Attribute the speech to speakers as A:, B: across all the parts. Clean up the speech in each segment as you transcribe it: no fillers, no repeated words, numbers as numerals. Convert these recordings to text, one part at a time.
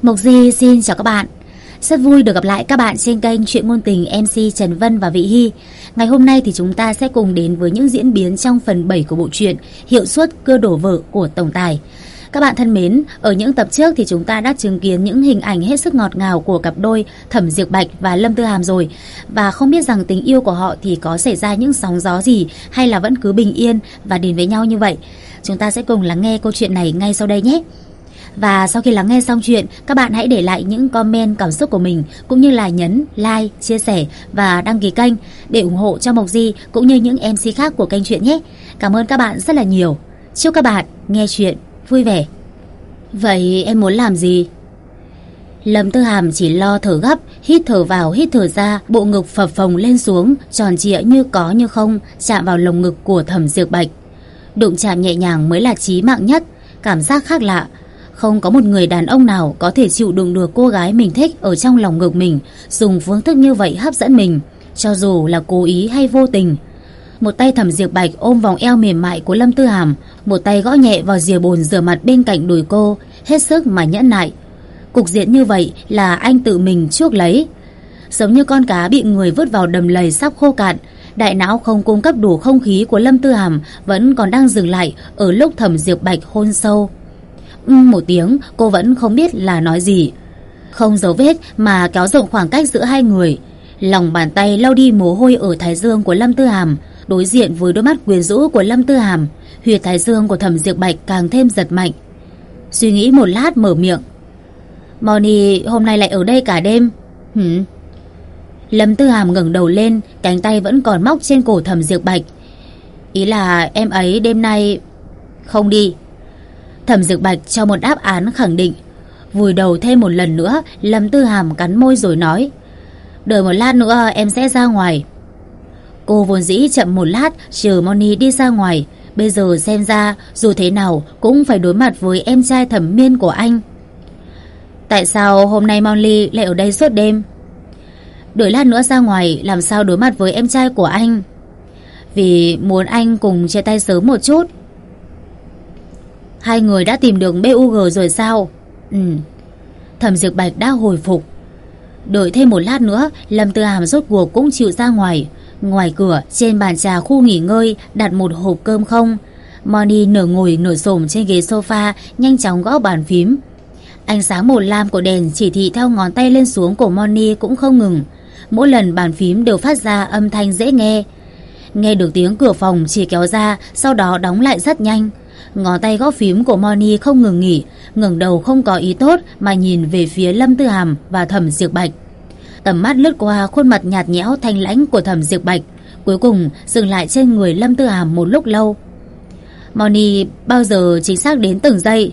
A: Mộc Di xin chào các bạn. Rất vui được gặp lại các bạn trên kênh Chuyện Ngôn Tình MC Trần Vân và Vị Hy. Ngày hôm nay thì chúng ta sẽ cùng đến với những diễn biến trong phần 7 của bộ truyện Hiệu suất cưa đổ vợ của tổng tài. Các bạn thân mến, ở những tập trước thì chúng ta đã chứng kiến những hình ảnh hết sức ngọt ngào của cặp đôi Thẩm Diệp Bạch và Lâm Tư Hàm rồi. Và không biết rằng tình yêu của họ thì có xảy ra những sóng gió gì hay là vẫn cứ bình yên và đến với nhau như vậy. Chúng ta sẽ cùng lắng nghe câu chuyện này ngay sau đây nhé. Và sau khi lắng nghe xong chuyện, các bạn hãy để lại những comment cảm xúc của mình, cũng như là nhấn like, chia sẻ và đăng ký kênh để ủng hộ cho Mộc Di cũng như những MC khác của kênh Chuyện nhé. Cảm ơn các bạn rất là nhiều. Chúc các bạn nghe chuyện vui vẻ. Vậy em muốn làm gì? Lâm Tư Hàm chỉ lo thở gấp, hít thở vào hít thở ra, bộ ngực phập phồng lên xuống, tròn trịa như có như không, chạm vào lồng ngực của Thẩm Diệp Bạch. Đụng chạm nhẹ nhàng mới là chí mạng nhất, cảm giác khác lạ. Không có một người đàn ông nào có thể chịu đựng được cô gái mình thích ở trong lòng ngực mình, dùng phương thức như vậy hấp dẫn mình, cho dù là cố ý hay vô tình. Một tay Thẩm Diệp Bạch ôm vòng eo mềm mại của Lâm Tư Hàm, một tay gõ nhẹ vào rìa bồn rửa mặt bên cạnh đùi cô, hết sức mà nhẫn nại. Cục diện như vậy là anh tự mình chuốc lấy. Giống như con cá bị người vứt vào đầm lầy sắp khô cạn, đại não không cung cấp đủ không khí của Lâm Tư Hàm vẫn còn đang dừng lại ở lúc Thẩm Diệp Bạch hôn sâu. Một tiếng, cô vẫn không biết là nói gì. Không dấu vết mà kéo rộng khoảng cách giữa hai người. Lòng bàn tay lau đi mồ hôi ở thái dương của Lâm Tư Hàm, đối diện với đôi mắt quyến rũ của Lâm Tư Hàm, huyệt thái dương của Thẩm Diệp Bạch càng thêm giật mạnh. Suy nghĩ một lát mở miệng. Moni hôm nay lại ở đây cả đêm? Lâm Tư Hàm ngẩng đầu lên, cánh tay vẫn còn móc trên cổ Thẩm Diệp Bạch. Ý là em ấy đêm nay không đi. Thẩm Diệp Bạch cho một đáp án khẳng định. Vùi đầu thêm một lần nữa, Lâm Tư Hàm cắn môi rồi nói, đợi một lát nữa em sẽ ra ngoài. Cô vốn dĩ chậm một lát chờ Moni đi ra ngoài, bây giờ xem ra dù thế nào cũng phải đối mặt với em trai Thẩm Miên của anh. Tại sao hôm nay Moni lại ở đây suốt đêm? Đợi lát nữa ra ngoài làm sao đối mặt với em trai của anh? Vì muốn anh cùng chia tay sớm một chút. Hai người đã tìm được BUG rồi sao? Thẩm Diệp Bạch đã hồi phục. Đợi thêm một lát nữa, Lâm Tư Hàm rốt cuộc cũng chịu ra ngoài. Ngoài cửa, trên bàn trà khu nghỉ ngơi đặt một hộp cơm không. Moni nửa ngồi nửa xổm trên ghế sofa, nhanh chóng gõ bàn phím. Ánh sáng màu lam của đèn chỉ thị theo ngón tay lên xuống của Moni cũng không ngừng. Mỗi lần bàn phím đều phát ra âm thanh dễ nghe. Nghe được tiếng cửa phòng chỉ kéo ra, sau đó đóng lại rất nhanh. Ngón tay gõ phím của Moni không ngừng nghỉ, ngẩng đầu không có ý tốt mà nhìn về phía Lâm Tư Hàm và Thẩm Diệp Bạch. Tầm mắt lướt qua khuôn mặt nhạt nhẽo thanh lãnh của Thẩm Diệp Bạch, cuối cùng dừng lại trên người Lâm Tư Hàm một lúc lâu. Moni bao giờ chính xác đến từng giây?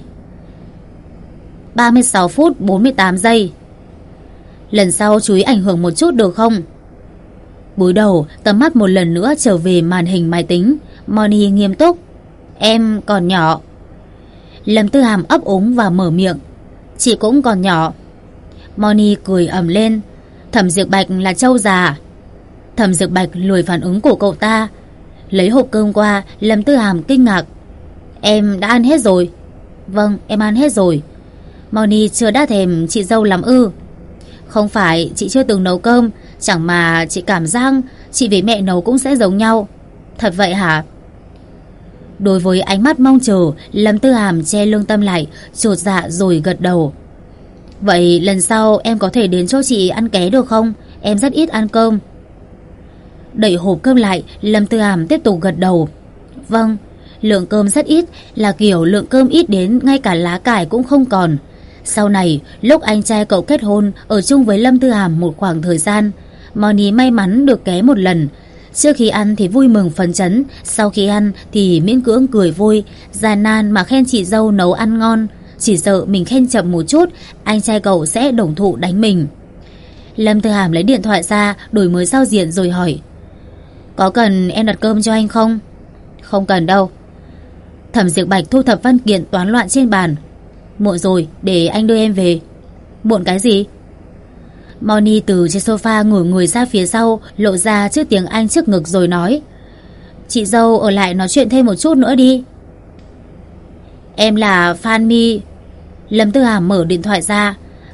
A: 36 phút 48 giây. Lần sau chú ý ảnh hưởng một chút được không? Cúi đầu, tầm mắt một lần nữa trở về màn hình máy tính. Moni nghiêm túc. Em còn nhỏ. Lâm Tư Hàm ấp úng và mở miệng. Chị cũng còn nhỏ. Moni cười ầm lên. Thẩm Diệp Bạch là trâu già. Thẩm Diệp Bạch lười phản ứng của cậu ta. Lấy hộp cơm qua, Lâm Tư Hàm kinh ngạc. Em đã ăn hết rồi? Vâng, em ăn hết rồi. Moni chưa đã thèm chị dâu lắm ư? Không phải chị chưa từng nấu cơm, chẳng mà chị cảm giác chị với mẹ nấu cũng sẽ giống nhau. Thật vậy hả? Đối với ánh mắt mong chờ, Lâm Tư Hàm che lương tâm lại, chột dạ rồi gật đầu. Vậy lần sau em có thể đến chỗ chị ăn ké được không? Em rất ít ăn cơm. Đẩy hộp cơm lại, Lâm Tư Hàm tiếp tục gật đầu. Vâng, lượng cơm rất ít, là kiểu lượng cơm ít đến ngay cả lá cải cũng không còn. Sau này, lúc anh trai cậu kết hôn, ở chung với Lâm Tư Hàm một khoảng thời gian, Moni may mắn được ké một lần. Trước khi ăn thì vui mừng phấn chấn, sau khi ăn thì miễn cưỡng cười vui, gian nan mà khen chị dâu nấu ăn ngon. Chỉ sợ mình khen chậm một chút, anh trai cậu sẽ đồng thụ đánh mình. Lâm Tư Hàm lấy điện thoại ra, đổi mới giao diện rồi hỏi. Có cần em đặt cơm cho anh không? Không cần đâu. Thẩm Diệp Bạch thu thập văn kiện toán loạn trên bàn. Muộn rồi, để anh đưa em về. Muộn cái gì? Moni từ trên sofa ngồi người ra phía sau, lộ ra chiếc tiếng Anh trước ngực rồi nói. Chị dâu ở lại nói chuyện thêm một chút nữa đi. Em là Phan Mi. Lâm Tư Hàm mở điện thoại ra.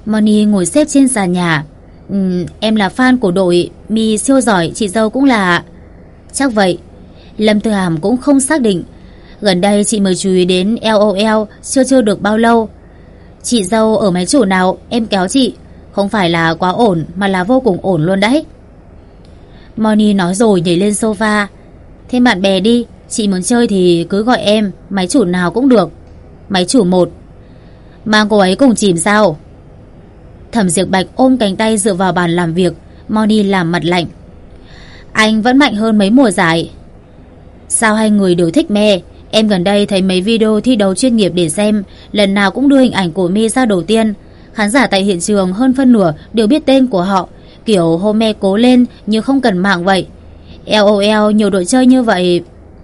A: Moni ngồi xếp trên sàn nhà. Em là fan của đội, Mi siêu giỏi, chị dâu cũng là. Chắc vậy. Lâm Tư Hàm cũng không xác định. Gần đây chị mới chú ý đến LOL, chưa được bao lâu. Chị dâu ở máy chủ nào, em kéo chị. Không phải là quá ổn, mà là vô cùng ổn luôn đấy. Moni nói rồi nhảy lên sofa. Thêm bạn bè đi, chị muốn chơi thì cứ gọi em, máy chủ nào cũng được. Máy chủ 1. Mang cô ấy cùng chìm sao? Thẩm Diệp Bạch ôm cánh tay dựa vào bàn làm việc. Moni làm mặt lạnh. Anh vẫn mạnh hơn mấy mùa giải. Sao hai người đều thích Me? Em gần đây thấy mấy video thi đấu chuyên nghiệp để xem, lần nào cũng đưa hình ảnh của Me ra đầu tiên. Khán giả tại hiện trường hơn phân nửa đều biết tên của họ, kiểu hôm Me cố lên nhưng không cần mạng vậy. LOL nhiều đội chơi như vậy.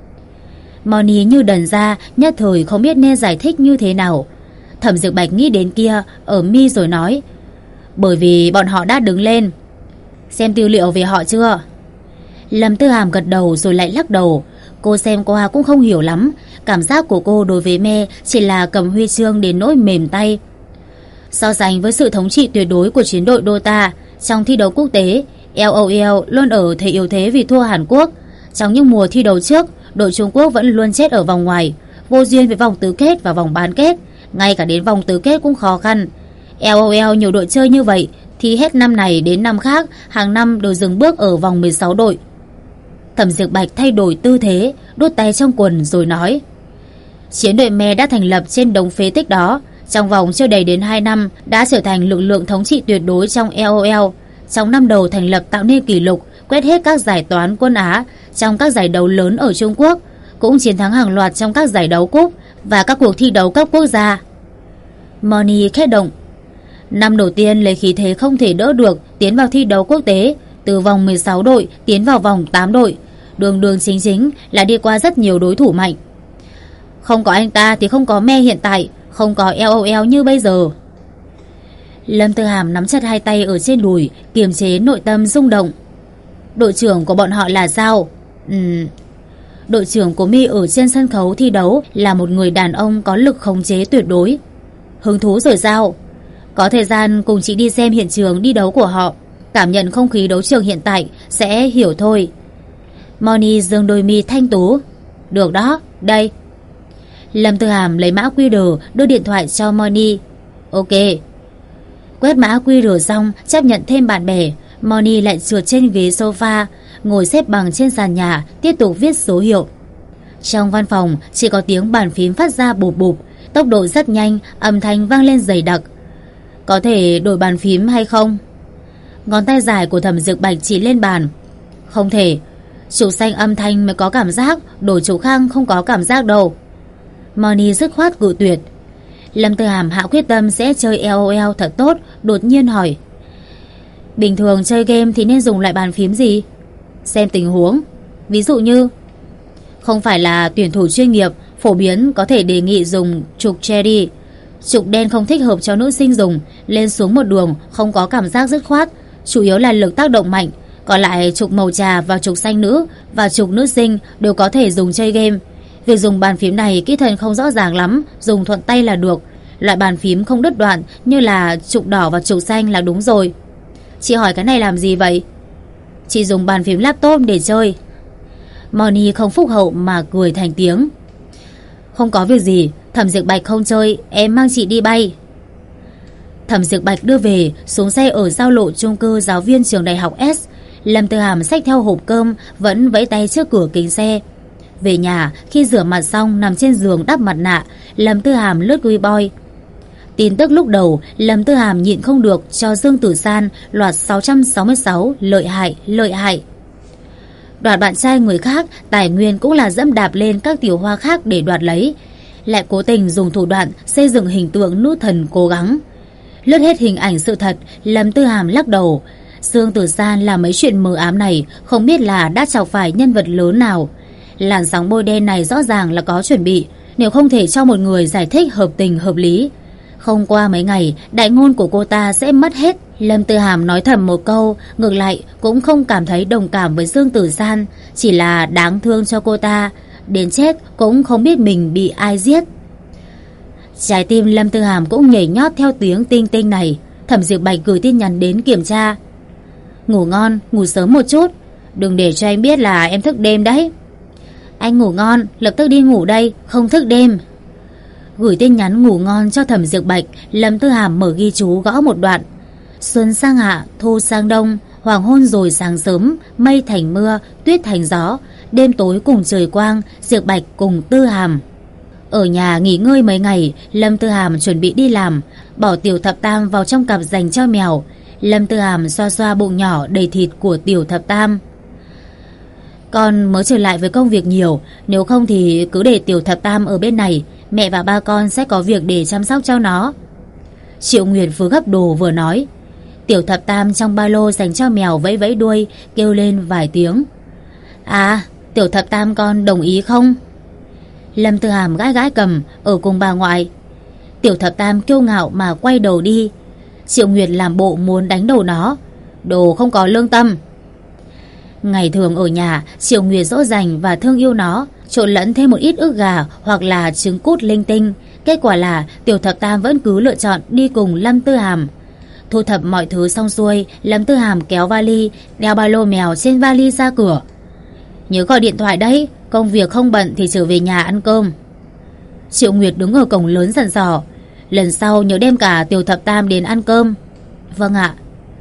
A: Moni như đần ra, nhất thời không biết nên giải thích như thế nào. Thẩm Diệp Bạch nghĩ đến kia ở Mi rồi nói. Bởi vì bọn họ đã đứng lên. Xem tư liệu về họ chưa? Lâm Tư Hàm gật đầu rồi lại lắc đầu. Cô xem qua cũng không hiểu lắm. Cảm giác của cô đối với Me chỉ là cầm huy chương đến nỗi mềm tay. So sánh với sự thống trị tuyệt đối của chiến đội Dota trong thi đấu quốc tế, LOL luôn ở thế yếu thế vì thua Hàn Quốc. Trong những mùa thi đấu trước, đội Trung Quốc vẫn luôn chết ở vòng ngoài, vô duyên với vòng tứ kết và vòng bán kết. Ngay cả đến vòng tứ kết cũng khó khăn. LOL nhiều đội chơi như vậy thì hết năm này đến năm khác, hàng năm đều dừng bước ở vòng 16 đội. Thẩm Diệp Bạch thay đổi tư thế, đút tay trong quần rồi nói. Chiến đội Me đã thành lập trên đống phế tích đó, trong vòng chưa đầy đến 2 năm đã trở thành lực lượng thống trị tuyệt đối trong LOL. Trong năm đầu thành lập tạo nên kỷ lục, quét hết các giải toán quân Á trong các giải đấu lớn ở Trung Quốc, cũng chiến thắng hàng loạt trong các giải đấu cúp và các cuộc thi đấu cấp quốc gia. Moni khét động. Năm đầu tiên lấy khí thế không thể đỡ được tiến vào thi đấu quốc tế, từ vòng 16 đội tiến vào vòng 8 đội, đường chính là đi qua rất nhiều đối thủ mạnh. Không có anh ta thì không có Me hiện tại, không có LOL như bây giờ. Lâm Tư Hàm nắm chặt hai tay ở trên đùi, kiềm chế nội tâm rung động. Đội trưởng của bọn họ là sao? Đội trưởng của Mi ở trên sân khấu thi đấu là một người đàn ông có lực khống chế tuyệt đối. Hứng thú rồi sao? Có thời gian cùng chị đi xem hiện trường đi đấu của họ, cảm nhận không khí đấu trường hiện tại sẽ hiểu thôi. Moni dương đôi mi thanh tú. Được đó, đây. Lâm Tư Hàm lấy mã QR đưa điện thoại cho Moni. Ok. Quét mã QR xong, chấp nhận thêm bạn bè, Moni lại trượt trên ghế sofa, ngồi xếp bằng trên sàn nhà, tiếp tục viết số hiệu. Trong văn phòng chỉ có tiếng bàn phím phát ra bụp bụp, tốc độ rất nhanh, âm thanh vang lên dày đặc. Có thể đổi bàn phím hay không? Ngón tay dài của Thẩm Diệp Bạch chỉ lên bàn. Không thể. Trục xanh âm thanh mới có cảm giác, đổi trục khác không có cảm giác đâu. Moni dứt khoát cự tuyệt. Lâm Tư Hàm hạ quyết tâm sẽ chơi LOL thật tốt, đột nhiên hỏi. Bình thường chơi game thì nên dùng loại bàn phím gì? Xem tình huống. Ví dụ như không phải là tuyển thủ chuyên nghiệp, phổ biến có thể đề nghị dùng trục cherry. Trục đen không thích hợp cho nữ sinh dùng, lên xuống một đường không có cảm giác dứt khoát, chủ yếu là lực tác động mạnh. Còn lại trục màu trà và trục xanh nữ và trục nữ sinh đều có thể dùng chơi game. Việc dùng bàn phím này kỹ thuật không rõ ràng lắm, dùng thuận tay là được. Loại bàn phím không đứt đoạn như là trục đỏ và trục xanh là đúng rồi. Chị hỏi cái này làm gì vậy? Chị dùng bàn phím laptop để chơi. Moni không phúc hậu mà cười thành tiếng. Không có việc gì, Thẩm Diệp Bạch không chơi, em mang chị đi bay. Thẩm Diệp Bạch đưa về, xuống xe ở giao lộ chung cư giáo viên trường đại học S. Lâm Tư Hàm xách theo hộp cơm, vẫn vẫy tay trước cửa kính xe. Về nhà, khi rửa mặt xong nằm trên giường đắp mặt nạ, Lâm Tư Hàm lướt Weibo. Tin tức lúc đầu, Lâm Tư Hàm nhịn không được cho Dương Tử San loạt 666 lợi hại. Đoạt bạn trai người khác, tài nguyên cũng là dẫm đạp lên các tiểu hoa khác để đoạt lấy. Lại cố tình dùng thủ đoạn xây dựng hình tượng nữ thần cố gắng. Lướt hết hình ảnh sự thật, Lâm Tư Hàm lắc đầu. Dương Tử San làm mấy chuyện mờ ám này, không biết là đã chọc phải nhân vật lớn nào. Làn sóng bôi đen này rõ ràng là có chuẩn bị, nếu không thể cho một người giải thích hợp tình hợp lý. Không qua mấy ngày, đại ngôn của cô ta sẽ mất hết. Lâm Tư Hàm nói thầm một câu, ngược lại cũng không cảm thấy đồng cảm với Dương Tử San, chỉ là đáng thương cho cô ta. Đến chết cũng không biết mình bị ai giết. Trái tim Lâm Tư Hàm cũng nhảy nhót theo tiếng tinh tinh này. Thẩm Diệp Bạch gửi tin nhắn đến kiểm tra. Ngủ ngon, ngủ sớm một chút, đừng để cho anh biết là em thức đêm đấy. Anh ngủ ngon, lập tức đi ngủ đây, không thức đêm. Gửi tin nhắn ngủ ngon cho Thẩm Diệp Bạch, Lâm Tư Hàm mở ghi chú gõ một đoạn. Xuân sang hạ, thu sang đông, hoàng hôn rồi sáng sớm, mây thành mưa, tuyết thành gió, đêm tối cùng trời quang, Diệp Bạch cùng Tư Hàm. Ở nhà nghỉ ngơi mấy ngày, Lâm Tư Hàm chuẩn bị đi làm, bỏ Tiểu Thập Tam vào trong cặp dành cho mèo. Lâm Tư Hàm xoa xoa bụng nhỏ đầy thịt của Tiểu Thập Tam. Con mới trở lại với công việc nhiều, nếu không thì cứ để Tiểu Thập Tam ở bên này, mẹ và ba con sẽ có việc để chăm sóc cho nó. Triệu Nguyệt vừa gấp đồ vừa nói. Tiểu Thập Tam trong ba lô dành cho mèo vẫy vẫy đuôi, kêu lên vài tiếng. À, Tiểu Thập Tam con đồng ý không? Lâm Tư Hàm gãi gãi cầm, ở cùng bà ngoại. Tiểu Thập Tam kiêu ngạo mà quay đầu đi. Triệu Nguyệt làm bộ muốn đánh đầu nó. Đồ không có lương tâm. Ngày thường ở nhà, Triệu Nguyệt dỗ dành và thương yêu nó, trộn lẫn thêm một ít ức gà hoặc là trứng cút linh tinh. Kết quả là Tiểu Thập Tam vẫn cứ lựa chọn đi cùng Lâm Tư Hàm. Thu thập mọi thứ xong xuôi, Lâm Tư Hàm kéo vali, đeo ba lô mèo trên vali ra cửa. Nhớ gọi điện thoại đấy, công việc không bận thì trở về nhà ăn cơm. Triệu Nguyệt đứng ở cổng lớn dặn dò. Lần sau nhớ đem cả Tiểu Thập Tam đến ăn cơm. Vâng ạ.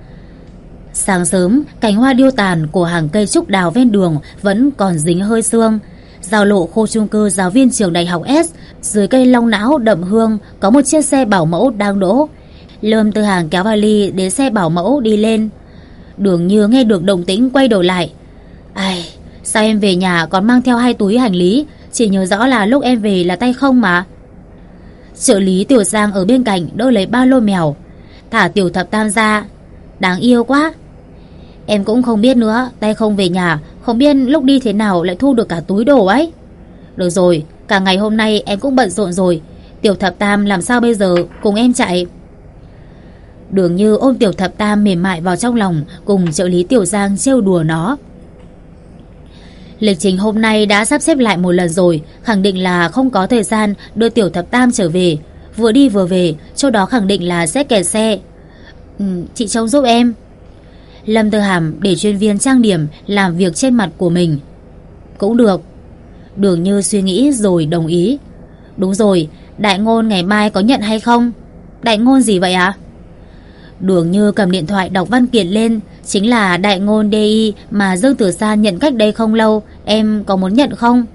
A: Sáng sớm, cành hoa điêu tàn của hàng cây trúc đào ven đường vẫn còn dính hơi sương. Giao lộ khu chung cư giáo viên trường đại học S, dưới cây long não đậm hương có một chiếc xe bảo mẫu đang đỗ. Lâm Tư Hàm kéo vali đến xe bảo mẫu đi lên. Đường Như nghe được động tĩnh quay đầu lại. Ai, sao em về nhà còn mang theo 2 túi hành lý? Chỉ nhớ rõ là lúc em về là tay không mà. Trợ lý Tiểu Giang ở bên cạnh đỡ lấy ba lô mèo. Thả Tiểu Thập Tam ra. Đáng yêu quá. Em cũng không biết nữa, tay không về nhà, không biết lúc đi thế nào lại thu được cả túi đồ ấy. Được rồi, cả ngày hôm nay em cũng bận rộn rồi. Tiểu Thập Tam làm sao bây giờ, cùng em chạy. Đường Như ôm Tiểu Thập Tam mềm mại vào trong lòng, cùng trợ lý Tiểu Giang trêu đùa nó. Lịch trình hôm nay đã sắp xếp lại một lần rồi, khẳng định là không có thời gian đưa Tiểu Thập Tam trở về. Vừa đi vừa về, chỗ đó khẳng định là sẽ kẹt xe. Chị trông giúp em. Lâm Tư Hàm để chuyên viên trang điểm làm việc trên mặt của mình. Cũng được. Đường Như suy nghĩ rồi đồng ý. Đúng rồi, đại ngôn ngày mai có nhận hay không? Đại ngôn gì vậy ạ? Đường Như cầm điện thoại đọc văn kiện lên. Chính là đại ngôn DI mà Dương Tử San nhận cách đây không lâu. Em có muốn nhận không?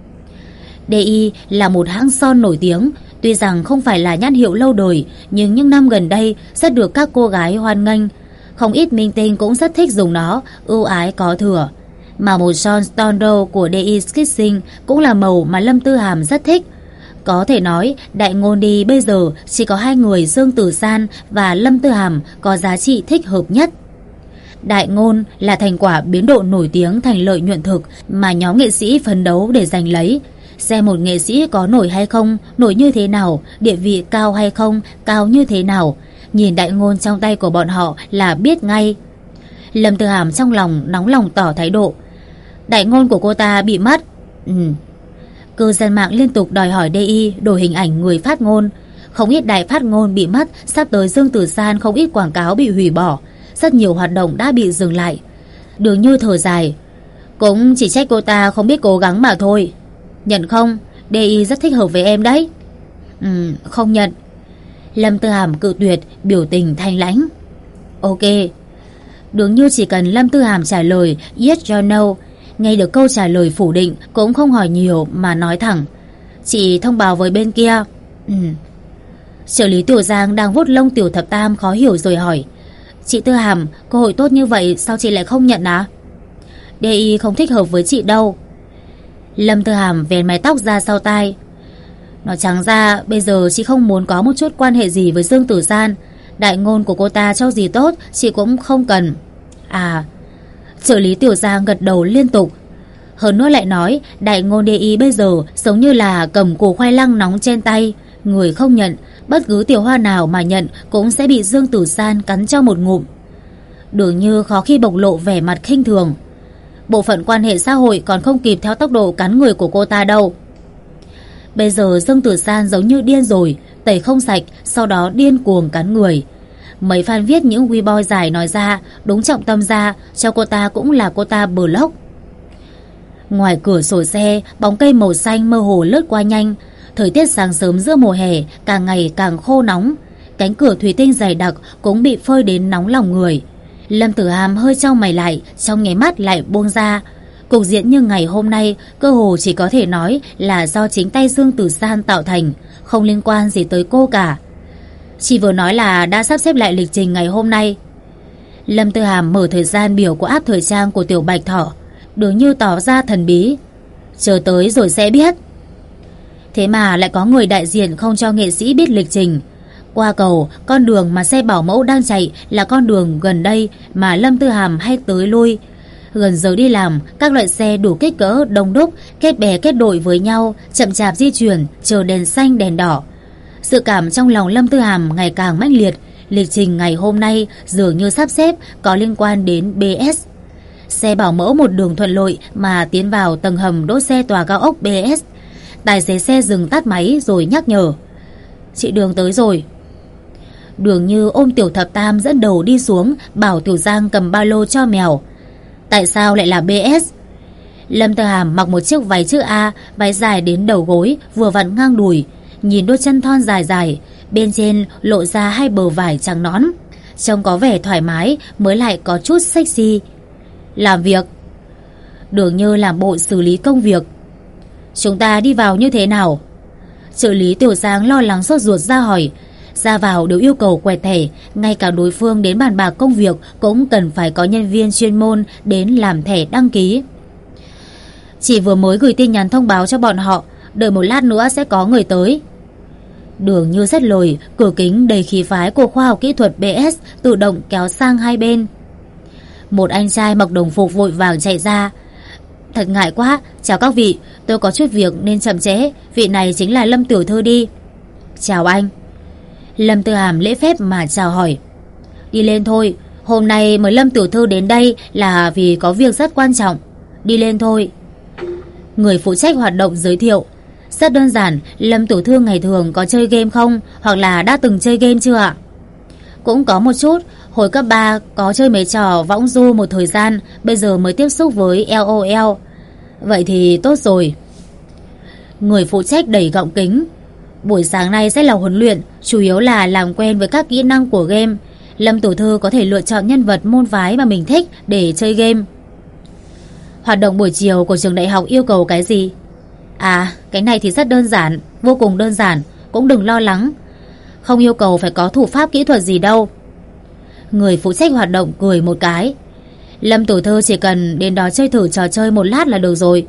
A: DI là một hãng son nổi tiếng. Tuy rằng không phải là nhãn hiệu lâu đời, nhưng những năm gần đây rất được các cô gái hoan nghênh. Không ít minh tinh cũng rất thích dùng nó, ưu ái có thừa. Mà một son Stondo của DI Kissing cũng là màu mà Lâm Tư Hàm rất thích. Có thể nói đại ngôn đi bây giờ chỉ có 2 người Dương Tử San và Lâm Tư Hàm có giá trị thích hợp nhất. Đại ngôn là thành quả biến độ nổi tiếng thành lợi nhuận thực mà nhóm nghệ sĩ phấn đấu để giành lấy. Xem một nghệ sĩ có nổi hay không, nổi như thế nào, địa vị cao hay không, cao như thế nào. Nhìn đại ngôn trong tay của bọn họ là biết ngay. Lâm Tư Hàm trong lòng nóng lòng tỏ thái độ. Đại ngôn của cô ta bị mất. Cư dân mạng liên tục đòi hỏi DI đổi hình ảnh người phát ngôn. Không ít đài phát ngôn bị mất, sắp tới Dương Tử San không ít quảng cáo bị hủy bỏ. Rất nhiều hoạt động đã bị dừng lại. Đường Như thở dài. Cũng chỉ trách cô ta không biết cố gắng mà thôi. Nhận không? DI rất thích hợp với em đấy. Không nhận. Lâm Tư Hàm cự tuyệt, biểu tình thanh lãnh. Ok. Đường Như chỉ cần Lâm Tư Hàm trả lời yes or no. Nghe được câu trả lời phủ định cũng không hỏi nhiều mà nói thẳng. Chị thông báo với bên kia. Trợ lý Tiểu Giang đang vuốt lông Tiểu Thập Tam khó hiểu rồi hỏi. Chị Tư Hàm, cơ hội tốt như vậy sao chị lại không nhận à? DI không thích hợp với chị đâu. Lâm Tư Hàm vén mái tóc ra sau tai. Nói trắng ra bây giờ chị không muốn có một chút quan hệ gì với Dương Tử San. Đại ngôn của cô ta cho gì tốt chị cũng không cần. À. Trợ lý Tiểu Giang gật đầu liên tục. Hơn nữa lại nói đại ngôn DI bây giờ giống như là cầm củ khoai lang nóng trên tay. Người không nhận, bất cứ tiểu hoa nào mà nhận cũng sẽ bị Dương Tử San cắn cho một ngụm. Đường Như khó khi bộc lộ vẻ mặt khinh thường. Bộ phận quan hệ xã hội còn không kịp theo tốc độ cắn người của cô ta đâu. Bây giờ Dương Tử San giống như điên rồi, tẩy không sạch, sau đó điên cuồng cắn người. Mấy fan viết những Weibo dài nói ra, đúng trọng tâm ra, cho cô ta cũng là cô ta block. Ngoài cửa sổ xe, bóng cây màu xanh mơ hồ lướt qua nhanh. Thời tiết sáng sớm giữa mùa hè càng ngày càng khô nóng. Cánh cửa thủy tinh dày đặc cũng bị phơi đến nóng lòng người. Lâm Tử Hàm hơi chau mày lại, trong nháy mắt lại buông ra. Cục diện như ngày hôm nay cơ hồ chỉ có thể nói là do chính tay Dương Tử San tạo thành, không liên quan gì tới cô cả. Chị vừa nói là đã sắp xếp lại lịch trình ngày hôm nay. Lâm Tử Hàm mở thời gian biểu của app thời trang của Tiểu Bạch Thỏ, Đường Như tỏ ra thần bí. Chờ tới rồi sẽ biết. Thế mà lại có người đại diện không cho nghệ sĩ biết lịch trình. Qua cầu, con đường mà xe bảo mẫu đang chạy là con đường gần đây mà Lâm Tử Hàm hay tới lui. Gần giờ đi làm, các loại xe đủ kích cỡ đông đúc, kết bè kết đội với nhau, chậm chạp di chuyển, chờ đèn xanh đèn đỏ. Sự cảm trong lòng Lâm Tử Hàm ngày càng mãnh liệt. Lịch trình ngày hôm nay dường như sắp xếp có liên quan đến BS. Xe bảo mẫu một đường thuận lợi mà tiến vào tầng hầm đỗ xe tòa cao ốc BS. Tài xế xe dừng tắt máy rồi nhắc nhở. Chị Đường tới rồi. Đường Như ôm Tiểu Thập Tam dẫn đầu đi xuống, bảo Tiểu Giang cầm ba lô cho mèo. Tại sao lại là BS? Lâm Tử Hàm mặc một chiếc váy chữ A, váy dài đến đầu gối, vừa vặn ngang đùi. Nhìn đôi chân thon dài dài, bên trên lộ ra hai bờ vải trắng nõn, trông có vẻ thoải mái mới lại có chút sexy. Làm việc. Đường Như làm bộ xử lý công việc. Chúng ta đi vào như thế nào? Trợ lý Tiểu Giang lo lắng sốt ruột ra hỏi. Ra vào đều yêu cầu quẹt thẻ, ngay cả đối phương đến bàn bạc công việc cũng cần phải có nhân viên chuyên môn đến làm thẻ đăng ký. Chị vừa mới gửi tin nhắn thông báo cho bọn họ, đợi một lát nữa sẽ có người tới. Đường Như rất lồi, cửa kính đầy khí phái của khoa học kỹ thuật BS tự động kéo sang hai bên. Một anh trai mặc đồng phục vội vàng chạy ra. Thật ngại quá, chào các vị, tôi có chút việc nên chậm trễ, vị này chính là Lâm tiểu thư đi. Chào anh. Lâm Tử Hàm lễ phép mà chào hỏi. Đi lên thôi, hôm nay mời Lâm tiểu thư đến đây là vì có việc rất quan trọng. Đi lên thôi. Người phụ trách hoạt động giới thiệu. Rất đơn giản, Lâm tiểu thư ngày thường có chơi game không, hoặc là đã từng chơi game chưa ạ? Cũng có một chút, hồi cấp 3 có chơi mấy trò võng du một thời gian, bây giờ mới tiếp xúc với LOL. Vậy thì tốt rồi. Người phụ trách đẩy gọng kính. Buổi sáng nay sẽ là huấn luyện, chủ yếu là làm quen với các kỹ năng của game. Lâm tiểu thư có thể lựa chọn nhân vật môn phái mà mình thích để chơi game. Hoạt động buổi chiều của trường đại học yêu cầu cái gì? À, cái này thì rất đơn giản, vô cùng đơn giản, cũng đừng lo lắng. Không yêu cầu phải có thủ pháp kỹ thuật gì đâu. Người phụ trách hoạt động cười một cái. Lâm tiểu thư chỉ cần đến đó chơi thử trò chơi một lát là được rồi.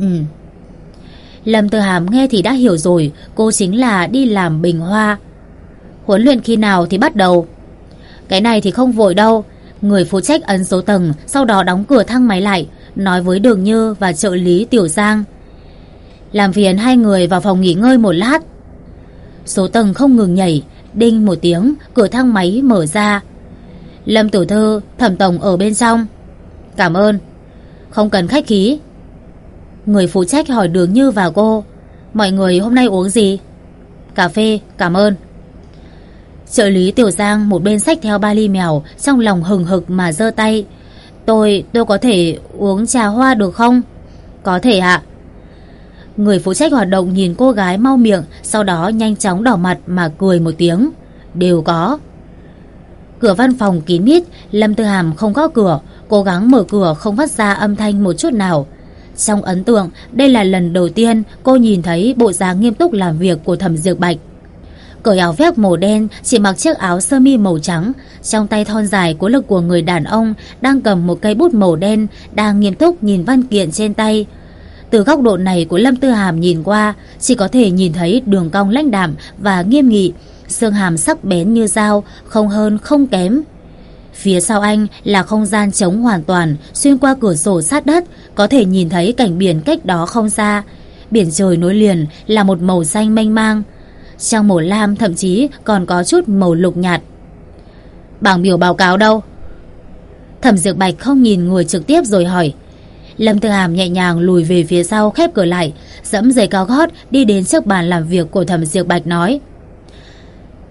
A: Lâm Tử Hàm nghe thì đã hiểu rồi, cô chính là đi làm bình hoa. Huấn luyện khi nào thì bắt đầu? Cái này thì không vội đâu. Người phụ trách ấn số tầng, sau đó đóng cửa thang máy lại, nói với Đường Như và trợ lý Tiểu Giang. Làm phiền hai người vào phòng nghỉ ngơi một lát. Số tầng không ngừng nhảy, đinh một tiếng, cửa thang máy mở ra. Lâm tiểu thư, Thẩm tổng ở bên trong. Cảm ơn. Không cần khách khí. Người phụ trách hỏi Đường Như và cô. Mọi người hôm nay uống gì? Cà phê, cảm ơn. Trợ lý Tiểu Giang một bên xách theo ba ly mèo, trong lòng hừng hực mà giơ tay. Tôi có thể uống trà hoa được không? Có thể ạ. Người phụ trách hoạt động nhìn cô gái mau miệng, sau đó nhanh chóng đỏ mặt mà cười một tiếng. Đều có. Cửa văn phòng kín mít, Lâm Tử Hàm không gõ cửa, cố gắng mở cửa không phát ra âm thanh một chút nào. Trong ấn tượng, đây là lần đầu tiên cô nhìn thấy bộ dáng nghiêm túc làm việc của Thẩm Diệp Bạch. Cởi áo vest màu đen, chỉ mặc chiếc áo sơ mi màu trắng, trong tay thon dài cố lực của người đàn ông đang cầm một cây bút màu đen, đang nghiêm túc nhìn văn kiện trên tay. Từ góc độ này của Lâm Tử Hàm nhìn qua, chỉ có thể nhìn thấy đường cong lãnh đạm và nghiêm nghị, xương hàm sắc bén như dao, không hơn không kém. Phía sau anh là không gian trống hoàn toàn, xuyên qua cửa sổ sát đất, có thể nhìn thấy cảnh biển cách đó không xa. Biển trời nối liền là một màu xanh mênh mang, trong màu lam thậm chí còn có chút màu lục nhạt. Bảng biểu báo cáo đâu? Thẩm Diệp Bạch không nhìn người trực tiếp rồi hỏi. Lâm Tử Hàm nhẹ nhàng lùi về phía sau, khép cửa lại, dẫm giày cao gót đi đến trước bàn làm việc của Thẩm Diệp Bạch nói.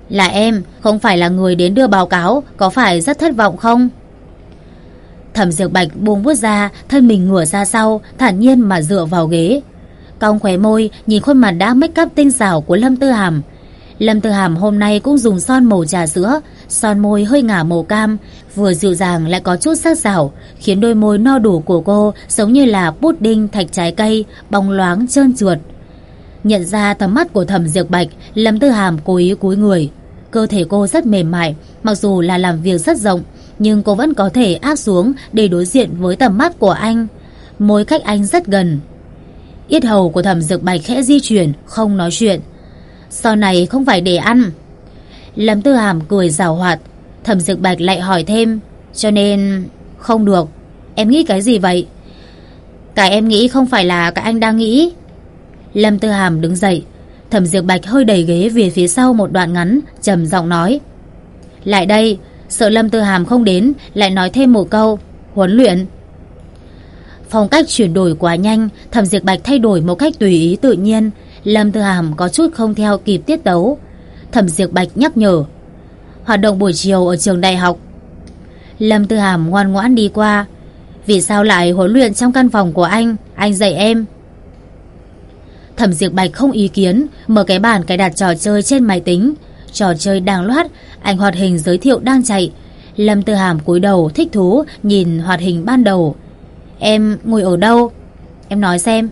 A: Là em, không phải là người đến đưa báo cáo, có phải rất thất vọng không? Thẩm Diệp Bạch buông bút ra, thân mình ngửa ra sau, thản nhiên mà dựa vào ghế. Cong khóe môi, nhìn khuôn mặt đã make up tinh xảo của Lâm Tư Hàm. Lâm Tư Hàm hôm nay cũng dùng son màu trà sữa, son môi hơi ngả màu cam, vừa dịu dàng lại có chút sắc sảo, khiến đôi môi no đủ của cô giống như là pudding thạch trái cây, bóng loáng trơn trượt. Nhận ra tầm mắt của Thẩm Diệp Bạch, Lâm Tư Hàm cố ý cúi người. Cơ thể cô rất mềm mại, mặc dù là làm việc rất rộng, nhưng cô vẫn có thể áp xuống để đối diện với tầm mắt của anh. Môi cách anh rất gần. Yết hầu của Thẩm Diệp Bạch khẽ di chuyển, không nói chuyện. Son này không phải để ăn. Lâm Tư Hàm cười giảo hoạt. Thẩm Diệp Bạch lại hỏi thêm, cho nên... Không được. Em nghĩ cái gì vậy? Cái em nghĩ không phải là cái anh đang nghĩ. Lâm Tư Hàm đứng dậy. Thẩm Diệp Bạch hơi đẩy ghế về phía sau một đoạn ngắn, trầm giọng nói, lại đây. Sợ Lâm Tư Hàm không đến, lại nói thêm một câu, huấn luyện. Phong cách chuyển đổi quá nhanh, Thẩm Diệp Bạch thay đổi một cách tùy ý tự nhiên. Lâm Tư Hàm có chút không theo kịp tiết tấu. Thẩm Diệp Bạch nhắc nhở, hoạt động buổi chiều ở trường đại học. Lâm Tư Hàm ngoan ngoãn đi qua. Vì sao lại huấn luyện trong căn phòng của anh dạy em. Thẩm Diệp Bạch không ý kiến, mở cái bàn cài đặt trò chơi trên máy tính. Trò chơi đang loát, ảnh hoạt hình giới thiệu đang chạy. Lâm Tư Hàm cúi đầu thích thú nhìn hoạt hình ban đầu. Em ngồi ở đâu? Em nói xem.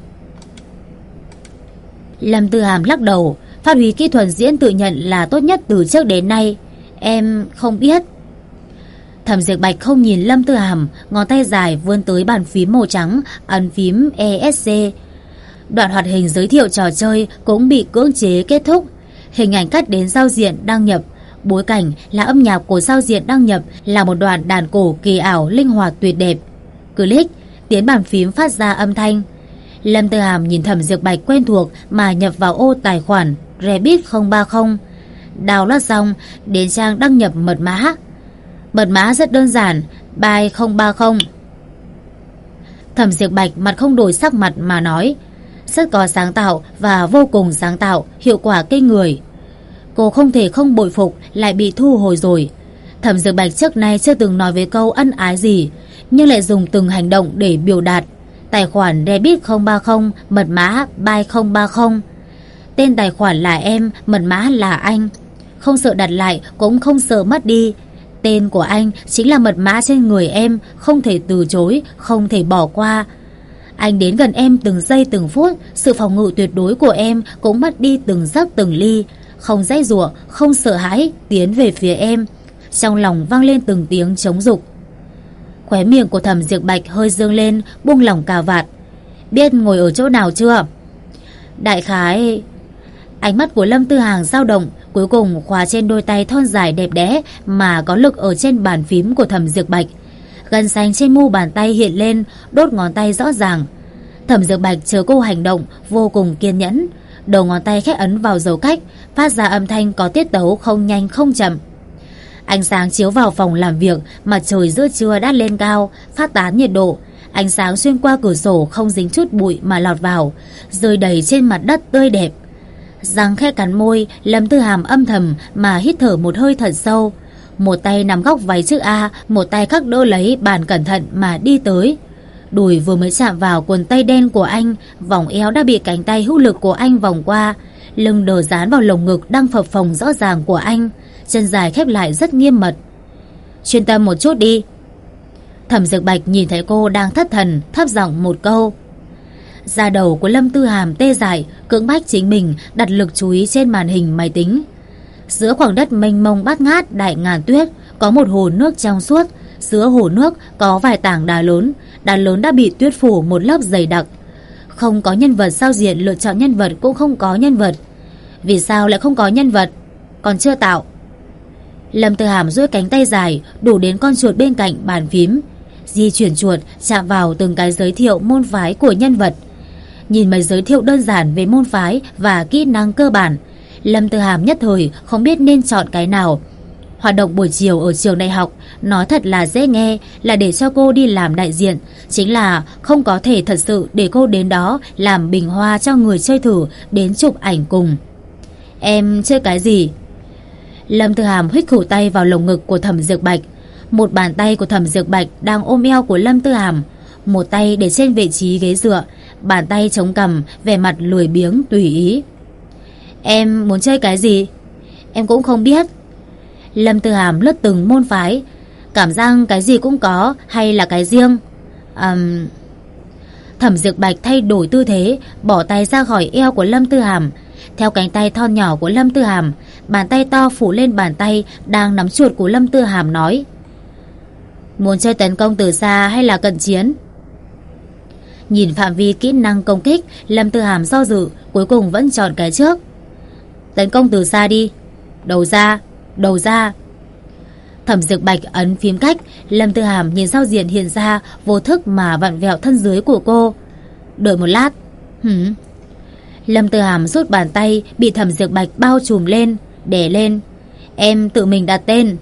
A: Lâm Tư Hàm lắc đầu, phát huy kỹ thuật diễn tự nhận là tốt nhất từ trước đến nay. Em không biết. Thẩm Diệp Bạch không nhìn Lâm Tư Hàm, ngón tay dài vươn tới bàn phím màu trắng, ấn phím ESC. Đoạn hoạt hình giới thiệu trò chơi cũng bị cưỡng chế kết thúc. Hình ảnh cắt đến giao diện đăng nhập. Bối cảnh là âm nhạc của giao diện đăng nhập, là một đoạn đàn cổ kỳ ảo linh hoạt tuyệt đẹp. Click, tiến bàn phím phát ra âm thanh. Lâm Tư Hàm nhìn Thẩm Diệp Bạch quen thuộc mà nhập vào ô tài khoản Rabbit 030. Download xong, đến trang đăng nhập mật mã. Mật mã rất đơn giản, by 030. Thẩm Diệp Bạch mặt không đổi sắc mặt mà nói, rất có sáng tạo và vô cùng sáng tạo, hiệu quả kinh người. Cô không thể không bội phục, lại bị thu hồi rồi. Thẩm Diệp Bạch trước nay chưa từng nói với câu ân ái gì, nhưng lại dùng từng hành động để biểu đạt. Tài khoản Rabbit 030, mật mã by 030. Tên tài khoản là em, mật mã là anh. Không sợ đặt lại, cũng không sợ mất đi. Tên của anh chính là mật mã trên người em, không thể từ chối, không thể bỏ qua. Anh đến gần em từng giây từng phút, sự phòng ngự tuyệt đối của em cũng mất đi từng giấc từng ly. Không dãy giụa, không sợ hãi, tiến về phía em. Trong lòng vang lên từng tiếng trống dục. Khóe miệng của Thẩm Diệp Bạch hơi dương lên, buông lỏng cà vạt. Biết ngồi ở chỗ nào chưa? Đại khái... Ánh mắt của Lâm Tư Hàm dao động, cuối cùng khóa trên đôi tay thon dài đẹp đẽ mà có lực ở trên bàn phím của Thẩm Diệp Bạch. Gân xanh trên mu bàn tay hiện lên, đốt ngón tay rõ ràng. Thẩm Diệp Bạch chờ cô hành động, vô cùng kiên nhẫn. Đầu ngón tay khẽ ấn vào dấu cách, phát ra âm thanh có tiết tấu không nhanh không chậm. Ánh sáng chiếu vào phòng làm việc, mặt trời giữa trưa đã lên cao, phát tán nhiệt độ. Ánh sáng xuyên qua cửa sổ không dính chút bụi mà lọt vào, rơi đầy trên mặt đất tươi đẹp. Răng khẽ cắn môi, Lâm Tư Hàm âm thầm mà hít thở một hơi thật sâu. Một tay nắm góc váy chữ A, một tay khắc đỡ lấy bàn cẩn thận mà đi tới. Đùi vừa mới chạm vào quần tây đen của anh, vòng eo đã bị cánh tay hữu lực của anh vòng qua. Lưng đờ dán vào lồng ngực đang phập phồng rõ ràng của anh, chân dài khép lại rất nghiêm mật. Chuyên tâm một chút đi. Thẩm Diệp Bạch nhìn thấy cô đang thất thần, thấp giọng một câu. Da đầu của Lâm Tư Hàm tê dại, cưỡng bách chính mình đặt lực chú ý trên màn hình máy tính. Giữa khoảng đất mênh mông bát ngát đại ngàn tuyết, có một hồ nước trong suốt. Giữa hồ nước có vài tảng đá lớn đã bị tuyết phủ một lớp dày đặc. Không có nhân vật giao diện, lựa chọn nhân vật cũng không có nhân vật. Vì sao lại không có nhân vật? Còn chưa tạo. Lâm Tư Hàm duỗi cánh tay dài, đủ đến con chuột bên cạnh bàn phím, di chuyển chuột chạm vào từng cái giới thiệu môn phái của nhân vật. Nhìn mấy giới thiệu đơn giản về môn phái và kỹ năng cơ bản, Lâm Tư Hàm nhất thời không biết nên chọn cái nào. Hoạt động buổi chiều ở trường đại học nói thật là dễ nghe, là để cho cô đi làm đại diện, chính là không có thể thật sự để cô đến đó làm bình hoa cho người chơi thử đến chụp ảnh cùng. Em chơi cái gì? Lâm Tư Hàm huých khỉu tay vào lồng ngực của Thẩm Diệp Bạch. Một bàn tay của Thẩm Diệp Bạch đang ôm eo của Lâm Tư Hàm, một tay để trên vị trí ghế dựa, bàn tay chống cằm, vẻ mặt lười biếng tùy ý. Em muốn chơi cái gì? Em cũng không biết. Lâm Tư Hàm lướt từng môn phái, cảm giác cái gì cũng có hay là cái riêng? Thẩm Diệp Bạch thay đổi tư thế, bỏ tay ra khỏi eo của Lâm Tư Hàm. Theo cánh tay thon nhỏ của Lâm Tư Hàm, bàn tay to phủ lên bàn tay đang nắm chuột của Lâm Tư Hàm, nói: Muốn chơi tấn công từ xa hay là cận chiến? Nhìn phạm vi kỹ năng công kích, Lâm Tư Hàm do dự, cuối cùng vẫn chọn cái trước. Tấn công từ xa đi. Đầu ra, đầu ra. Thẩm Diệp Bạch ấn phím cách. Lâm Tư Hàm nhìn giao diện hiện ra, vô thức mà vặn vẹo thân dưới của cô. Đợi một lát. Lâm Tư Hàm rút bàn tay bị Thẩm Diệp Bạch bao trùm lên, đè lên. Em tự mình đặt tên.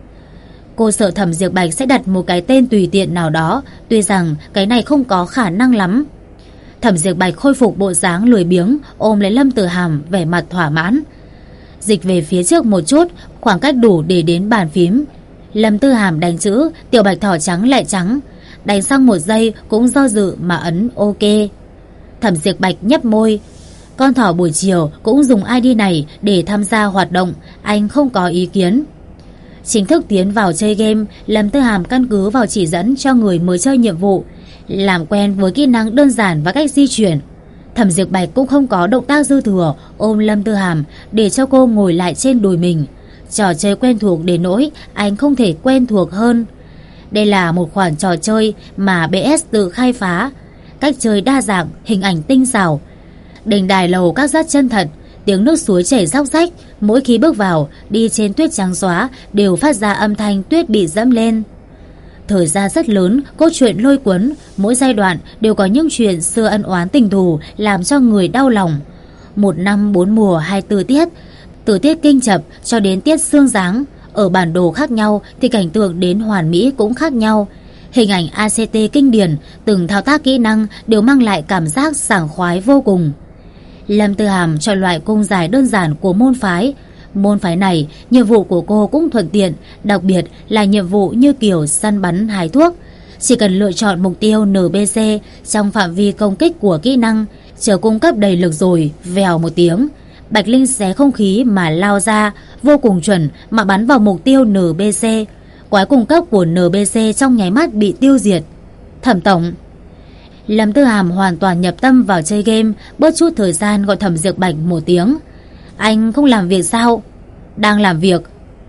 A: Cô sợ Thẩm Diệp Bạch sẽ đặt một cái tên tùy tiện nào đó, tuy rằng cái này không có khả năng lắm. Thẩm Diệp Bạch khôi phục bộ dáng lười biếng, ôm lấy Lâm Tư Hàm, vẻ mặt thỏa mãn. Dịch về phía trước một chút, khoảng cách đủ để đến bàn phím. Lâm Tư Hàm đánh chữ Tiểu Bạch thỏ trắng lại trắng, đánh xong một giây cũng do dự mà ấn OK. Thẩm Diệp Bạch nhấp môi. Con thỏ buổi chiều cũng dùng ID này để tham gia hoạt động, anh không có ý kiến. Chính thức tiến vào chơi game, Lâm Tư Hàm căn cứ vào chỉ dẫn cho người mới chơi nhiệm vụ, làm quen với kỹ năng đơn giản và cách di chuyển. Thẩm Diệp Bạch cũng không có động tác dư thừa, ôm Lâm Tư Hàm để cho cô ngồi lại trên đùi mình. Trò chơi quen thuộc đến nỗi anh không thể quen thuộc hơn. Đây là một khoản trò chơi mà BS tự khai phá, cách chơi đa dạng, hình ảnh tinh xảo. Đỉnh đài lầu các rất chân thật, tiếng nước suối chảy róc rách, mỗi khi bước vào, đi trên tuyết trắng xóa đều phát ra âm thanh tuyết bị dẫm lên. Thời gian rất lớn, cốt truyện lôi cuốn, mỗi giai đoạn đều có những chuyện xưa ân oán tình thù làm cho người đau lòng. Một năm 4 mùa 24 tiết, từ tiết kinh chập cho đến tiết sương giáng, ở bản đồ khác nhau thì cảnh tượng đến hoàn mỹ cũng khác nhau. Hình ảnh ACT kinh điển, từng thao tác kỹ năng đều mang lại cảm giác sảng khoái vô cùng. Lâm Tư Hàm chọn loại cung giải đơn giản của môn phái. Môn phái này, nhiệm vụ của cô cũng thuận tiện, đặc biệt là nhiệm vụ như kiểu săn bắn hái thuốc. Chỉ cần lựa chọn mục tiêu NPC trong phạm vi công kích của kỹ năng, chờ cung cấp đầy lực rồi, vèo một tiếng, Bạch Linh xé không khí mà lao ra, vô cùng chuẩn mà bắn vào mục tiêu NPC. Quái cung cấp của NPC trong nháy mắt bị tiêu diệt. Thẩm tổng. Lâm Tư Hàm hoàn toàn nhập tâm vào chơi game, bớt chút thời gian gọi Thẩm Diệp Bạch một tiếng. Anh không làm việc sao? Đang làm việc.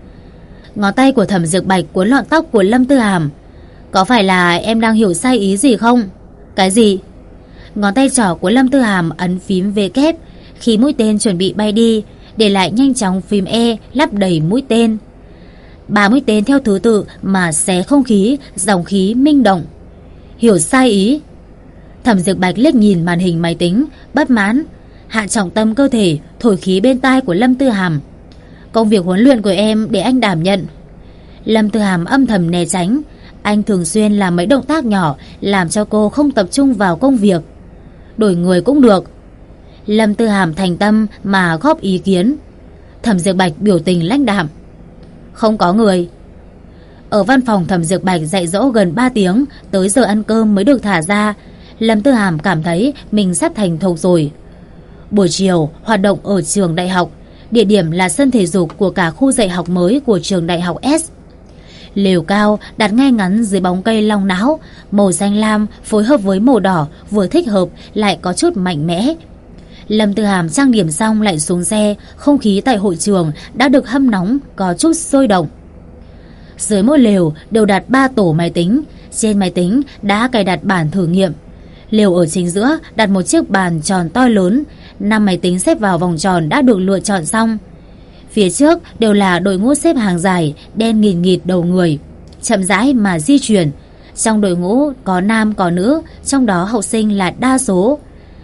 A: Ngón tay của Thẩm Diệp Bạch cuốn lọn tóc của Lâm Tư Hàm. Có phải là em đang hiểu sai ý gì không? Cái gì? Ngón tay trỏ của Lâm Tư Hàm ấn phím V kép, khi mũi tên chuẩn bị bay đi, để lại nhanh chóng phím E lắp đầy mũi tên. 3 mũi tên theo thứ tự mà xé không khí, dòng khí minh động. Hiểu sai ý. Thẩm Diệp Bạch liếc nhìn màn hình máy tính, bất mãn, hạ trọng tâm cơ thể, thổi khí bên tai của Lâm Tư Hàm. Công việc huấn luyện của em để anh đảm nhận. Lâm Tư Hàm âm thầm né tránh. Anh thường xuyên làm mấy động tác nhỏ làm cho cô không tập trung vào công việc. Đổi người cũng được. Lâm Tư Hàm thành tâm mà góp ý kiến. Thẩm Diệp Bạch biểu tình lãnh đạm. Không có người. Ở văn phòng Thẩm Diệp Bạch dạy dỗ gần 3 tiếng, tới giờ ăn cơm mới được thả ra. Lâm Tư Hàm cảm thấy mình sắp thành thục rồi. Buổi chiều, hoạt động ở trường đại học. Địa điểm là sân thể dục của cả khu dạy học mới của trường đại học S. Lều cao đặt ngay ngắn dưới bóng cây long não, màu xanh lam phối hợp với màu đỏ vừa thích hợp lại có chút mạnh mẽ. Lâm Tư Hàm trang điểm xong lại xuống xe, không khí tại hội trường đã được hâm nóng, có chút sôi động. Dưới mỗi lều đều đặt 3 tổ máy tính, trên máy tính đã cài đặt bản thử nghiệm. Lều ở chính giữa đặt một chiếc bàn tròn to lớn, 5 máy tính xếp vào vòng tròn đã được lựa chọn xong. Phía trước đều là đội ngũ xếp hàng dài, đen nghìn nghịt đầu người, chậm rãi mà di chuyển. Trong đội ngũ có nam có nữ, trong đó học sinh là đa số.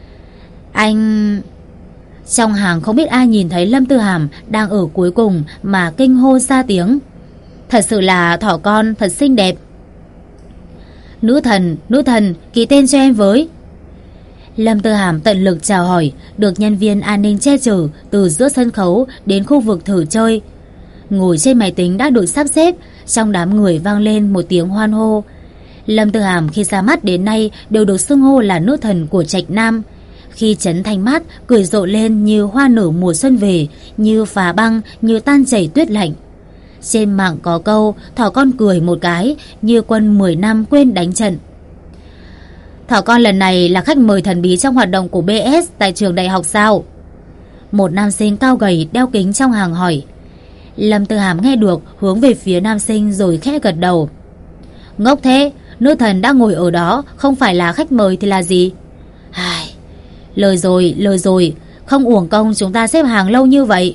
A: Anh... Trong hàng không biết ai nhìn thấy Lâm Tư Hàm đang ở cuối cùng mà kinh hô ra tiếng. Thật sự là thỏ con thật xinh đẹp. Nữ thần, ký tên cho em với. Lâm Tư Hàm tận lực chào hỏi, được nhân viên an ninh che chở từ giữa sân khấu đến khu vực thử chơi. Ngồi trên máy tính đã được sắp xếp, trong đám người vang lên một tiếng hoan hô. Lâm Tư Hàm khi ra mắt đến nay đều được xưng hô là nữ thần của Trạch Nam. Khi chấn thanh mát, cười rộ lên như hoa nở mùa xuân về, như phá băng, như tan chảy tuyết lạnh. Trên mạng có câu, thỏ con cười một cái, như quân 10 năm quên đánh trận. Thỏ con lần này là khách mời thần bí trong hoạt động của BS tại trường đại học sao? Một nam sinh cao gầy đeo kính trong hàng hỏi. Lâm Tư Hàm nghe được, hướng về phía nam sinh rồi khẽ gật đầu. Ngốc thế, nữ thần đang ngồi ở đó, không phải là khách mời thì là gì? Lời rồi, không uổng công chúng ta xếp hàng lâu như vậy.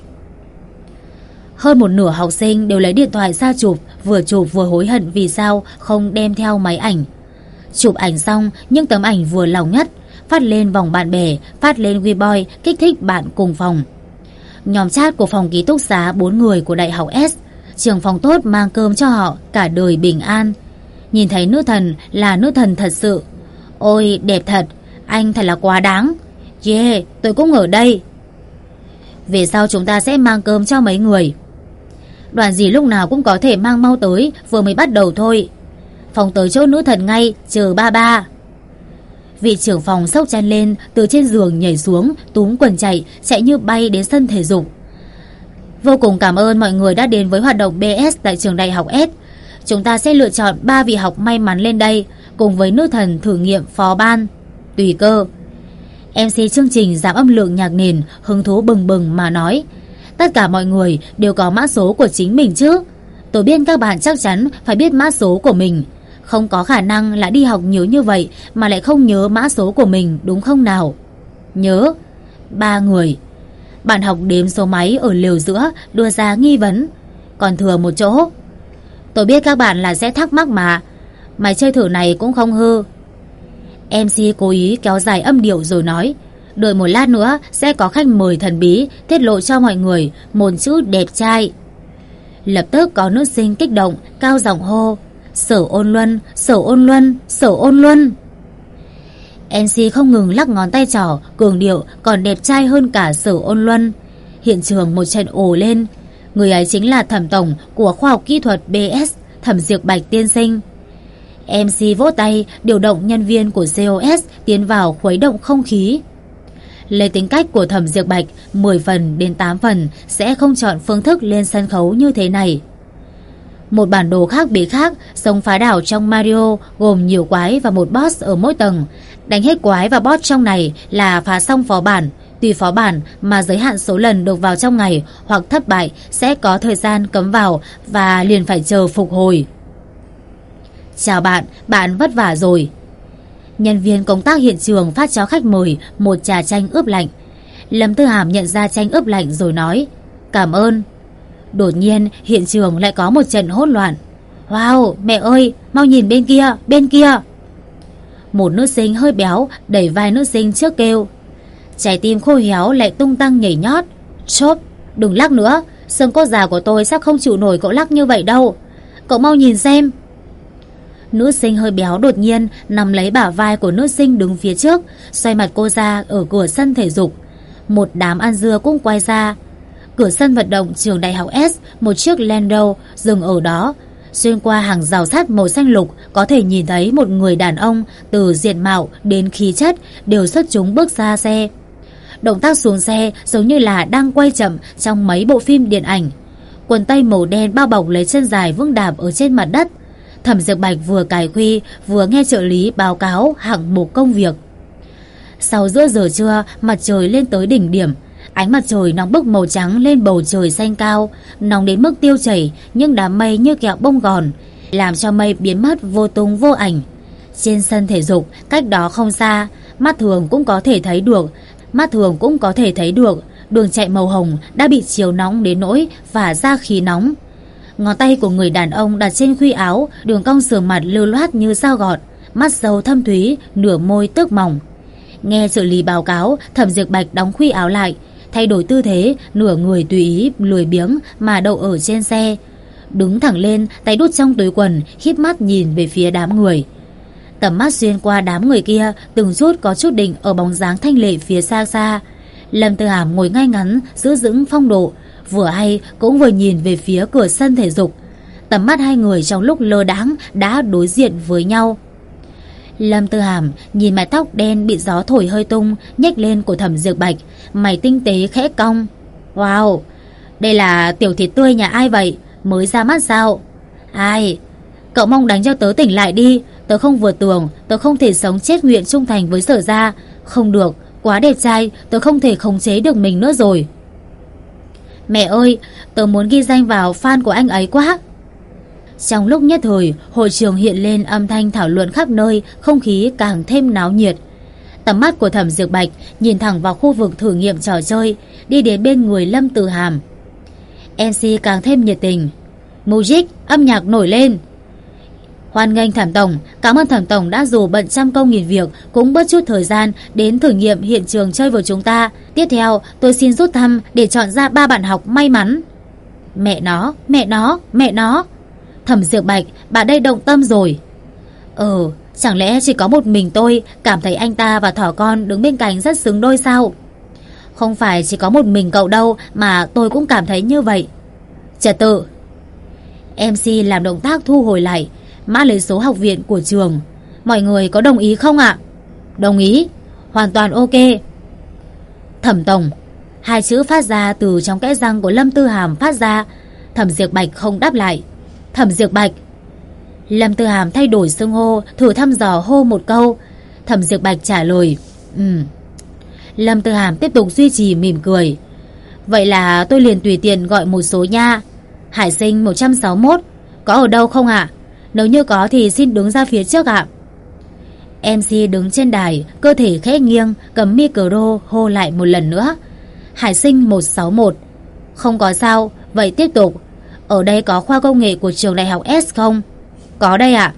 A: Hơn một nửa học sinh đều lấy điện thoại ra chụp vừa hối hận vì sao không đem theo máy ảnh. Chụp ảnh xong, những tấm ảnh vừa lòng nhất phát lên vòng bạn bè, phát lên Weibo, kích thích bạn cùng phòng. Nhóm chat của phòng ký túc xá 4 người của đại học S, trường phòng tốt mang cơm cho họ, cả đời bình an. Nhìn thấy nữ thần là nữ thần thật sự. Ôi đẹp thật, anh thật là quá đáng. Yeah, tôi cũng ở đây. Về sau chúng ta sẽ mang cơm cho mấy người. Đoàn gì lúc nào cũng có thể mang mau tới, vừa mới bắt đầu thôi. Phòng tới chỗ nữ thần ngay, chờ ba. Vị trưởng phòng xốc chân lên, từ trên giường nhảy xuống, túm quần chạy như bay đến sân thể dục. Vô cùng cảm ơn mọi người đã đến với hoạt động BS tại trường đại học S. Chúng ta sẽ lựa chọn 3 vị học may mắn lên đây, cùng với nữ thần thử nghiệm phó ban. Tùy cơ. MC chương trình giảm âm lượng nhạc nền, hứng thú bừng bừng mà nói. Tất cả mọi người đều có mã số của chính mình chứ. Tôi biết các bạn chắc chắn phải biết mã số của mình. Không có khả năng là đi học nhiều như vậy mà lại không nhớ mã số của mình, đúng không nào? Nhớ. 3 người. Bạn học đếm số máy ở lều giữa đưa ra nghi vấn. Còn thừa một chỗ. Tôi biết các bạn là sẽ thắc mắc mà. Mày chơi thử này cũng không hư. MC cố ý kéo dài âm điệu rồi nói. Đợi một lát nữa sẽ có khách mời thần bí tiết lộ cho mọi người một chữ đẹp trai. Lập tức có nữ sinh kích động cao giọng hô. Sở Ôn Luân, Sở Ôn Luân, Sở Ôn Luân. MC không ngừng lắc ngón tay trỏ, cường điệu còn đẹp trai hơn cả Sở Ôn Luân. Hiện trường một trận ồ lên. Người ấy chính là thẩm tổng của khoa học kỹ thuật BS, Thẩm Diệp Bạch tiên sinh. MC vỗ tay điều động nhân viên của COS tiến vào khuấy động không khí. Lấy tính cách của Thẩm Diệp Bạch 10 phần đến 8 phần sẽ không chọn phương thức lên sân khấu như thế này. Một bản đồ khác biệt khác, sống phá đảo trong Mario gồm nhiều quái và một boss ở mỗi tầng. Đánh hết quái và boss trong này là phá xong phó bản. Tùy phó bản mà giới hạn số lần được vào trong ngày, hoặc thất bại sẽ có thời gian cấm vào và liền phải chờ phục hồi. Chào bạn vất vả rồi. Nhân viên công tác hiện trường phát cho khách mời một trà chanh ướp lạnh. Lâm Tư Hàm nhận ra chanh ướp lạnh rồi nói cảm ơn. Đột nhiên hiện trường lại có một trận hỗn loạn. Wow, mẹ ơi, mau nhìn bên kia. Một nữ sinh hơi béo đẩy vai nữ sinh trước kêu. Trái tim khô héo lại tung tăng nhảy nhót. Chốp, đừng lắc nữa, xương cốt già của tôi sắp không chịu nổi cậu lắc như vậy đâu. Cậu mau nhìn xem. Nữ sinh hơi béo đột nhiên nắm lấy bả vai của nữ sinh đứng phía trước, xoay mặt cô ra ở cửa sân thể dục. Một đám ăn dưa cũng quay ra. Cửa sân vận động trường đại học S, một chiếc Land Rover dừng ở đó. Xuyên qua hàng rào sắt màu xanh lục có thể nhìn thấy một người đàn ông từ diện mạo đến khí chất đều xuất chúng bước ra xe. Động tác xuống xe giống như là đang quay chậm trong mấy bộ phim điện ảnh. Quần tây màu đen bao bọc lấy chân dài vững đạp ở trên mặt đất. Thẩm Diệp Bạch vừa cài quy vừa nghe trợ lý báo cáo hạng mục công việc. Sau giữa giờ trưa, mặt trời lên tới đỉnh điểm. Ánh mặt trời nóng bức màu trắng lên bầu trời xanh cao, nóng đến mức tiêu chảy những đám mây như kẹo bông gòn, làm cho mây biến mất vô tung vô ảnh. Trên sân thể dục, cách đó không xa, mắt thường cũng có thể thấy được, đường chạy màu hồng đã bị chiếu nóng đến nỗi và ra khí nóng. Ngón tay của người đàn ông đặt trên khuy áo, đường cong sườn mặt lưu loát như dao gọt, mắt dâu thâm thúy, nửa môi tước mỏng. Nghe trợ lý báo cáo, Thẩm Diệp Bạch đóng khuy áo lại, thay đổi tư thế, nửa người tùy ý lười biếng mà đậu ở trên xe. Đứng thẳng lên, tay đút trong túi quần, híp mắt nhìn về phía đám người. Tầm mắt xuyên qua đám người kia, từng chút có chút định ở bóng dáng thanh lệ phía xa xa. Lâm Tư Hàm ngồi ngay ngắn, giữ vững phong độ, vừa hay cũng vừa nhìn về phía cửa sân thể dục. Tầm mắt hai người trong lúc lơ đãng đã đối diện với nhau. Lâm Tư Hàm nhìn mái tóc đen bị gió thổi hơi tung nhếch lên của Thẩm Diệp Bạch, mày tinh tế khẽ cong. Wow, đây là tiểu thịt tươi nhà ai vậy? Mới ra mắt sao? Ai? Cậu mong đánh cho tớ tỉnh lại đi. Tớ không vừa tưởng, tớ không thể sống chết nguyện trung thành với Sở gia. Không được, quá đẹp trai, tớ không thể khống chế được mình nữa rồi. Mẹ ơi, tớ muốn ghi danh vào fan của anh ấy quá. Trong lúc nhất thời, hội trường hiện lên âm thanh thảo luận khắp nơi, không khí càng thêm náo nhiệt. Tầm mắt của Thẩm Diệp Bạch nhìn thẳng vào khu vực thử nghiệm trò chơi, đi đến bên người Lâm Từ Hàm. MC càng thêm nhiệt tình. Music, âm nhạc nổi lên. Hoan nghênh Thẩm Tổng, cảm ơn Thẩm Tổng đã dù bận trăm công nghìn việc cũng bớt chút thời gian đến thử nghiệm hiện trường chơi với chúng ta. Tiếp theo, tôi xin rút thăm để chọn ra 3 bạn học may mắn. Mẹ nó. Thẩm Diệp Bạch, bà đây động tâm rồi. Chẳng lẽ chỉ có một mình tôi cảm thấy anh ta và thỏ con đứng bên cạnh rất xứng đôi sao? Không phải chỉ có một mình cậu đâu mà tôi cũng cảm thấy như vậy. Trật tự. MC làm động tác thu hồi lại, mã lấy số học viện của trường. Mọi người có đồng ý không ạ? Đồng ý, hoàn toàn ok. Thẩm Tổng. Hai chữ phát ra từ trong kẽ răng của Lâm Tư Hàm phát ra. Thẩm Diệp Bạch không đáp lại. Thẩm Diệp Bạch. Lâm Tư Hàm thay đổi xưng hô, thử thăm dò hô một câu. Thẩm Diệp Bạch trả lời Lâm Tư Hàm tiếp tục duy trì mỉm cười. Vậy là tôi liền tùy tiện gọi một số nha. Hải Sinh 161, có ở đâu không ạ? Nếu như có thì xin đứng ra phía trước ạ. MC đứng trên đài, cơ thể khẽ nghiêng, cầm micro hô lại một lần nữa. Hải Sinh 161. Không có sao, vậy tiếp tục. Ở đây có khoa công nghệ của trường đại học S không? Có đây ạ.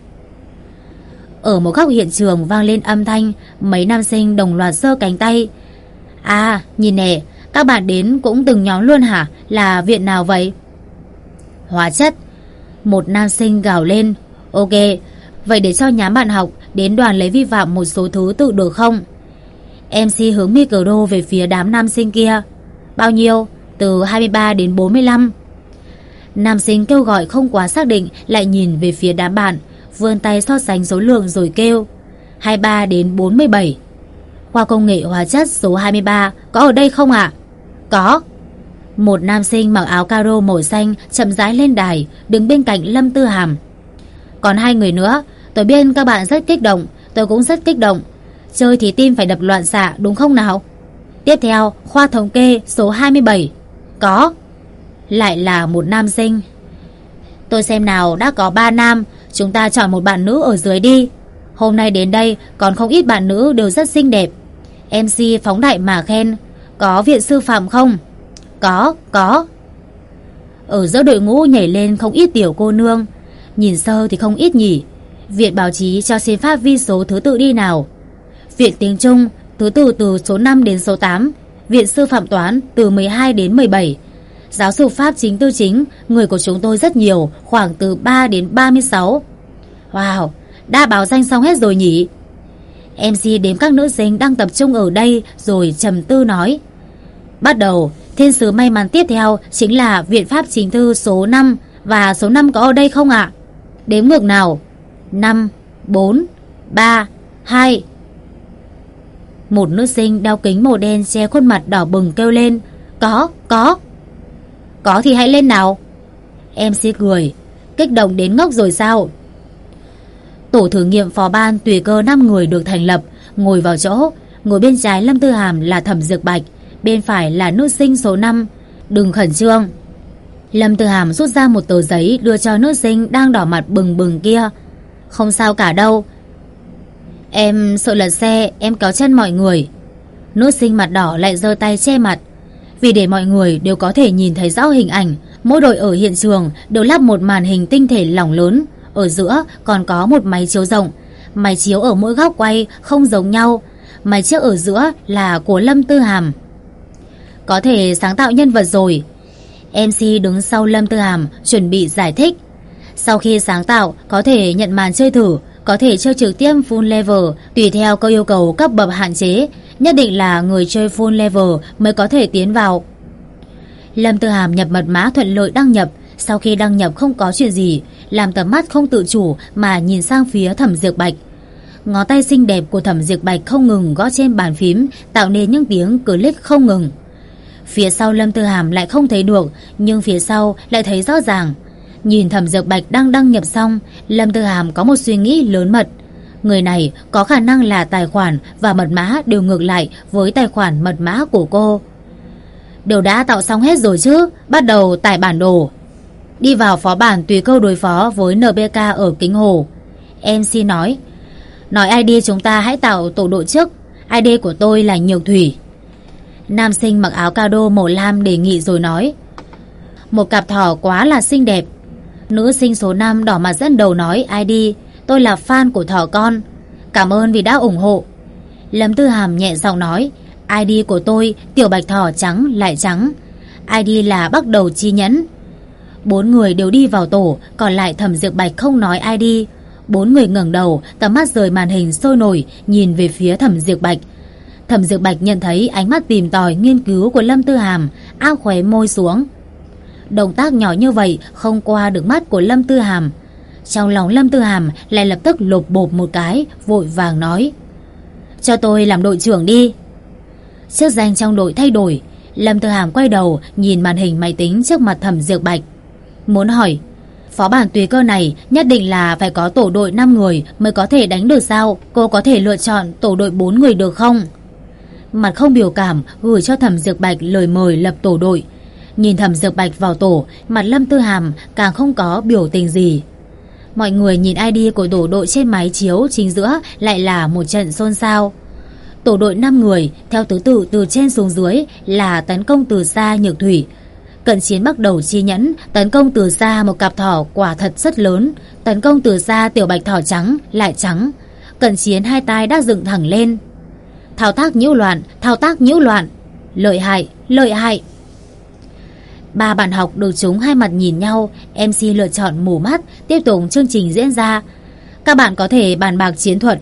A: Ở một góc hiện trường vang lên âm thanh, mấy nam sinh đồng loạt giơ cánh tay. À, nhìn nè, các bạn đến cũng từng nhóm luôn hả? Là viện nào vậy? Hóa chất. Một nam sinh gào lên. Ok, vậy để cho nhóm bạn học đến đoàn lấy vi phạm một số thứ tự được không? MC hướng micro về phía đám nam sinh kia. Bao nhiêu? Từ 23 đến 45. Nam sinh kêu gọi không quá xác định lại nhìn về phía đám bạn, vươn tay so sánh số lượng rồi kêu 23 đến 47. Khoa công nghệ hóa chất số 23 có ở đây không ạ? Có. Một nam sinh mặc áo caro màu xanh chậm rãi lên đài, đứng bên cạnh Lâm Tư Hàm. Còn 2 người nữa, tôi biết các bạn rất kích động, tôi cũng rất kích động. Chơi thì tim phải đập loạn xạ đúng không nào? Tiếp theo, khoa thống kê số 27. Có. Lại là một nam sinh. Tôi xem nào, đã có 3 nam, chúng ta chọn một bạn nữ ở dưới đi. Hôm nay đến đây còn không ít bạn nữ đều rất xinh đẹp. MC phóng đại mà khen. Có viện sư phạm không? Có. Ở giữa đội ngũ nhảy lên không ít tiểu cô nương. Nhìn sơ thì không ít nhỉ. Viện báo chí cho xin phát vi số thứ tự đi nào. Viện tiếng Trung thứ tự từ số 5 đến số 8. Viện sư phạm toán từ 12 đến 17. Giáo dục Pháp chính tư chính, người của chúng tôi rất nhiều, khoảng từ 3 đến 36. Wow, đã báo danh xong hết rồi nhỉ? MC đếm các nữ sinh đang tập trung ở đây rồi trầm tư nói. Bắt đầu, thiên sứ may mắn tiếp theo chính là Viện Pháp chính thư số 5. Và số 5 có ở đây không ạ? Đếm ngược nào. 5, 4, 3, 2. Một nữ sinh đeo kính màu đen che khuôn mặt đỏ bừng kêu lên. Có. Có thì hãy lên nào. MC cười. Kích động đến ngốc rồi sao? Tổ thử nghiệm phó ban tùy cơ 5 người được thành lập, ngồi vào chỗ. Ngồi bên trái Lâm Tư Hàm là Thẩm Diệp Bạch, bên phải là nữ sinh số 5. Đừng khẩn trương. Lâm Tư Hàm rút ra một tờ giấy đưa cho nữ sinh đang đỏ mặt bừng bừng kia. Không sao cả đâu. Em sợ lật xe, em kéo chân mọi người. Nữ sinh mặt đỏ lại giơ tay che mặt. Vì để mọi người đều có thể nhìn thấy rõ hình ảnh, mỗi đội ở hiện trường đều lắp một màn hình tinh thể lỏng lớn. Ở giữa còn có một máy chiếu rộng. Máy chiếu ở mỗi góc quay không giống nhau. Máy chiếc ở giữa là của Lâm Tư Hàm. Có thể sáng tạo nhân vật rồi. MC đứng sau Lâm Tư Hàm chuẩn bị giải thích. Sau khi sáng tạo có thể nhận màn chơi thử, có thể chơi trực tiếp full level, tùy theo câu yêu cầu cấp bậc hạn chế. Nhất định là người chơi full level mới có thể tiến vào. Lâm Tư Hàm nhập mật mã thuận lợi đăng nhập. Sau khi đăng nhập không có chuyện gì, làm tầm mắt không tự chủ mà nhìn sang phía Thẩm Diệp Bạch. Ngón tay xinh đẹp của Thẩm Diệp Bạch không ngừng gõ trên bàn phím, tạo nên những tiếng click không ngừng. Phía sau Lâm Tư Hàm lại không thấy được, nhưng phía sau lại thấy rõ ràng. Nhìn Thẩm Diệp Bạch đang đăng nhập xong, Lâm Tư Hàm có một suy nghĩ lớn mật. Người này có khả năng là tài khoản và mật mã đều ngược lại với tài khoản mật mã của cô. Đều đã tạo xong hết rồi chứ, bắt đầu tải bản đồ. Đi vào phó bản tùy câu đối phó với NPK ở Kính Hồ. MC nói ID chúng ta hãy tạo tổ đội trước. ID của tôi là Nhược Thủy. Nam sinh mặc áo cado màu lam đề nghị rồi nói: một cặp thỏ quá là xinh đẹp. Nữ sinh số 5 đỏ mặt dẫn đầu nói ID: tôi là fan của thỏ con. Cảm ơn vì đã ủng hộ. Lâm Tư Hàm nhẹ giọng nói: ID của tôi tiểu bạch thỏ trắng lại trắng. ID là bắt đầu chi nhẫn. 4 người đều đi vào tổ, còn lại Thẩm Diệp Bạch không nói ID. 4 người ngẩng đầu, tầm mắt rời màn hình sôi nổi nhìn về phía Thẩm Diệp Bạch. Thẩm Diệp Bạch nhận thấy ánh mắt tìm tòi nghiên cứu của Lâm Tư Hàm, áp khóe môi xuống. Động tác nhỏ như vậy không qua được mắt của Lâm Tư Hàm. Trong lòng Lâm Tư Hàm lại lập tức lột bột một cái, vội vàng nói: cho tôi làm đội trưởng đi. Chức danh trong đội thay đổi, Lâm Tư Hàm quay đầu nhìn màn hình máy tính trước mặt Thẩm Diệp Bạch, muốn hỏi: phó bản tùy cơ này nhất định là phải có tổ đội 5 người mới có thể đánh được sao? Cô có thể lựa chọn tổ đội 4 người được không? Mặt không biểu cảm gửi cho Thẩm Diệp Bạch lời mời lập tổ đội. Nhìn Thẩm Diệp Bạch vào tổ, mặt Lâm Tư Hàm càng không có biểu tình gì. Mọi người nhìn ID của tổ đội trên máy chiếu chính giữa lại là một trận xôn xao. Tổ đội 5 người theo thứ tự từ trên xuống dưới là tấn công từ xa Nhược Thủy, cận chiến bắt đầu chi nhẫn, tấn công từ xa một cặp thỏ quả thật rất lớn, tấn công từ xa tiểu bạch thỏ trắng lại trắng, cận chiến hai tay đã dựng thẳng lên. Thao tác nhiễu loạn, thao tác nhiễu loạn. Lợi hại, lợi hại. 3 bạn học được chúng hai mặt nhìn nhau. MC lựa chọn mù mắt, tiếp tục chương trình diễn ra. Các bạn có thể bàn bạc chiến thuật.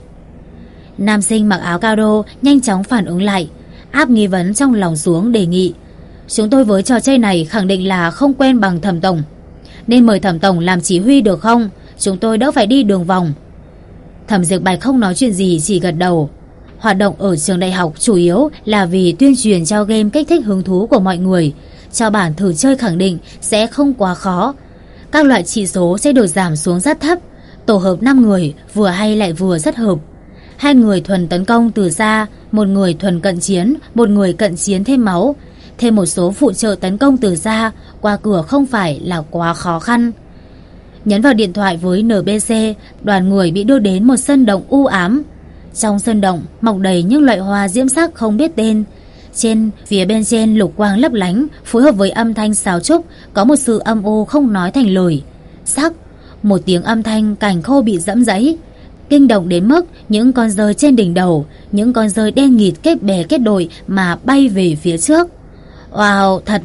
A: Nam sinh mặc áo caro nhanh chóng phản ứng lại, áp nghi vấn trong lòng xuống đề nghị: chúng tôi với trò chơi này khẳng định là không quen bằng Thẩm tổng, nên mời Thẩm tổng làm chỉ huy được không? Chúng tôi đỡ phải đi đường vòng. Thẩm Diệp Bạch không nói chuyện gì, chỉ gật đầu. Hoạt động ở trường đại học chủ yếu là vì tuyên truyền cho game kích thích hứng thú của mọi người. Cho bản thử chơi khẳng định sẽ không quá khó. Các loại chỉ số sẽ được giảm xuống rất thấp. Tổ hợp 5 người vừa hay lại vừa rất hợp. 2 người thuần tấn công từ xa, 1 người thuần cận chiến, 1 người cận chiến thêm máu, thêm một số phụ trợ tấn công từ xa, qua cửa không phải là quá khó khăn. Nhấn vào điện thoại với NPC, đoàn người bị đưa đến một sân động u ám. Trong sân động mọc đầy những loại hoa diễm sắc không biết tên. Phía bên trên lục quang lấp lánh, phối hợp với âm thanh sáo trúc, có một sự âm u không nói thành lời. Sắc, một tiếng âm thanh cành khô bị dẫm dẫy, kinh động đến mức những con dơi trên đỉnh đầu, những con dơi đen nghịt kết bè kết đội mà bay về phía trước. Wow, thật.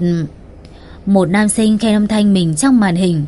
A: Một nam sinh khen âm thanh mình trong màn hình.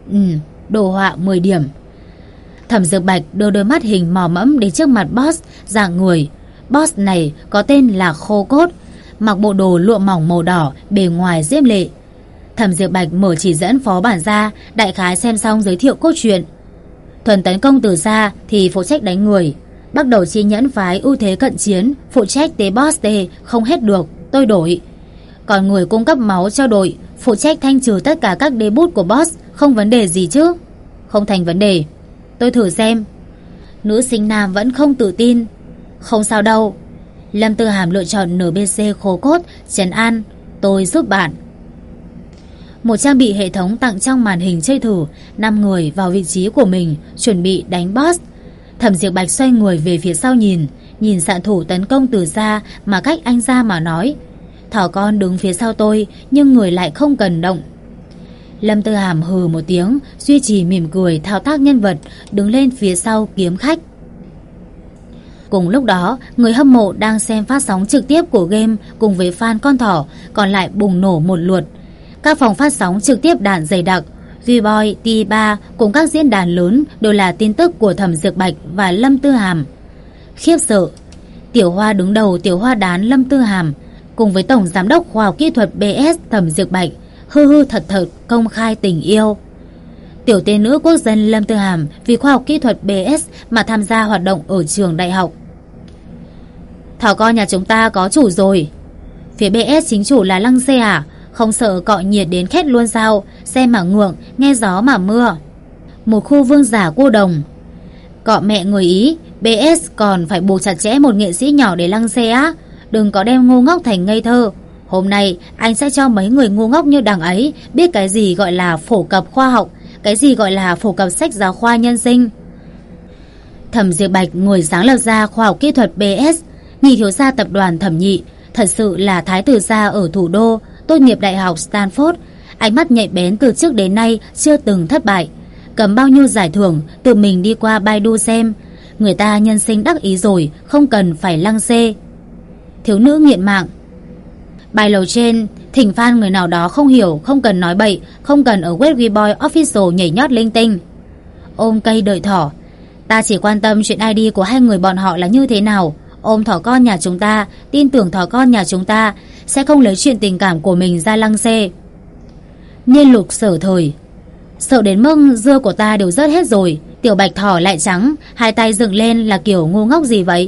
A: Đồ họa 10 điểm. Thẩm Diệp Bạch đưa đôi mắt hình mò mẫm đến trước mặt boss dạng người. Boss này có tên là Khô Cốt, mặc bộ đồ lụa mỏng màu đỏ, bề ngoài diễm lệ. Thẩm Diệp Bạch mở chỉ dẫn phó bản ra, đại khái xem xong giới thiệu cốt truyện. Thuần tấn công từ xa thì phụ trách đánh người, bắt đầu chi nhẫn phái ưu thế cận chiến, phụ trách tế boss T, không hết được, tôi đổi. Còn người cung cấp máu cho đội, phụ trách thanh trừ tất cả các debut của boss, không vấn đề gì chứ? Không thành vấn đề, tôi thử xem. Nữ sinh nam vẫn không tự tin. Không sao đâu. Lâm Tư Hàm lựa chọn NPC Khô Cốt, trấn an: tôi giúp bạn. Một trang bị hệ thống tặng trong màn hình chơi thử. 5 người vào vị trí của mình, chuẩn bị đánh boss. Thẩm Diệp Bạch xoay người về phía sau nhìn xạ thủ tấn công từ xa mà cách anh ra mà nói: thỏ con đứng phía sau tôi, nhưng người lại không cần động. Lâm Tư Hàm hừ một tiếng, duy trì mỉm cười thao tác nhân vật, đứng lên phía sau kiếm khách. Cùng lúc đó, người hâm mộ đang xem phát sóng trực tiếp của game cùng với fan con thỏ còn lại bùng nổ một lượt. Các phòng phát sóng trực tiếp đạn dày đặc, Vboy, T3 cùng các diễn đàn lớn đều là tin tức của Thẩm Diệp Bạch và Lâm Tư Hàm. Khiếp sợ, Tiểu Hoa đứng đầu tiểu hoa đán Lâm Tư Hàm, cùng với Tổng Giám đốc Khoa học Kỹ thuật BS Thẩm Diệp Bạch hư hư thật thật công khai tình yêu. Tiểu tiên nữ quốc dân Lâm Tư Hàm vì khoa học kỹ thuật BS mà tham gia hoạt động ở trường đại học. Thỏ con nhà chúng ta có chủ rồi. Phía BS chính chủ là Lăng Xê à? Không sợ cọ nhiệt đến khét luôn sao? Xem mà ngượng, nghe gió mà mưa. Một khu vương giả cô đồng. Cọ mẹ người Ý, BS còn phải buộc chặt chẽ một nghệ sĩ nhỏ để Lăng Xê á? Đừng có đem ngu ngốc thành ngây thơ. Hôm nay anh sẽ cho mấy người ngu ngốc như đằng ấy biết cái gì gọi là phổ cập khoa học, cái gì gọi là phổ cập sách giáo khoa nhân sinh. Thẩm Diệp Bạch, người sáng lập ra khoa học kỹ thuật BS, nhị thiếu gia tập đoàn Thẩm Nhị, thật sự là thái tử gia ở thủ đô, tốt nghiệp đại học Stanford, ánh mắt nhạy bén từ trước đến nay chưa từng thất bại, cầm bao nhiêu giải thưởng, tự mình đi qua Baidu xem, người ta nhân sinh đắc ý rồi, không cần phải Lăng Xê. Thiếu nữ nghiện mạng. Bài lầu trên thỉnh fan người nào đó không hiểu, không cần nói bậy, không cần ở Webboy Official nhảy nhót linh tinh. Ôm cây đợi thỏ. Ta chỉ quan tâm chuyện ID của hai người bọn họ là như thế nào. Ôm thỏ con nhà chúng ta, tin tưởng thỏ con nhà chúng ta sẽ không lấy chuyện tình cảm của mình ra Lăng Xê. Niên Lục Sở Thời. Sợ đến mức dưa của ta đều rớt hết rồi. Tiểu Bạch thỏ lại trắng, hai tay dựng lên là kiểu ngu ngốc gì vậy?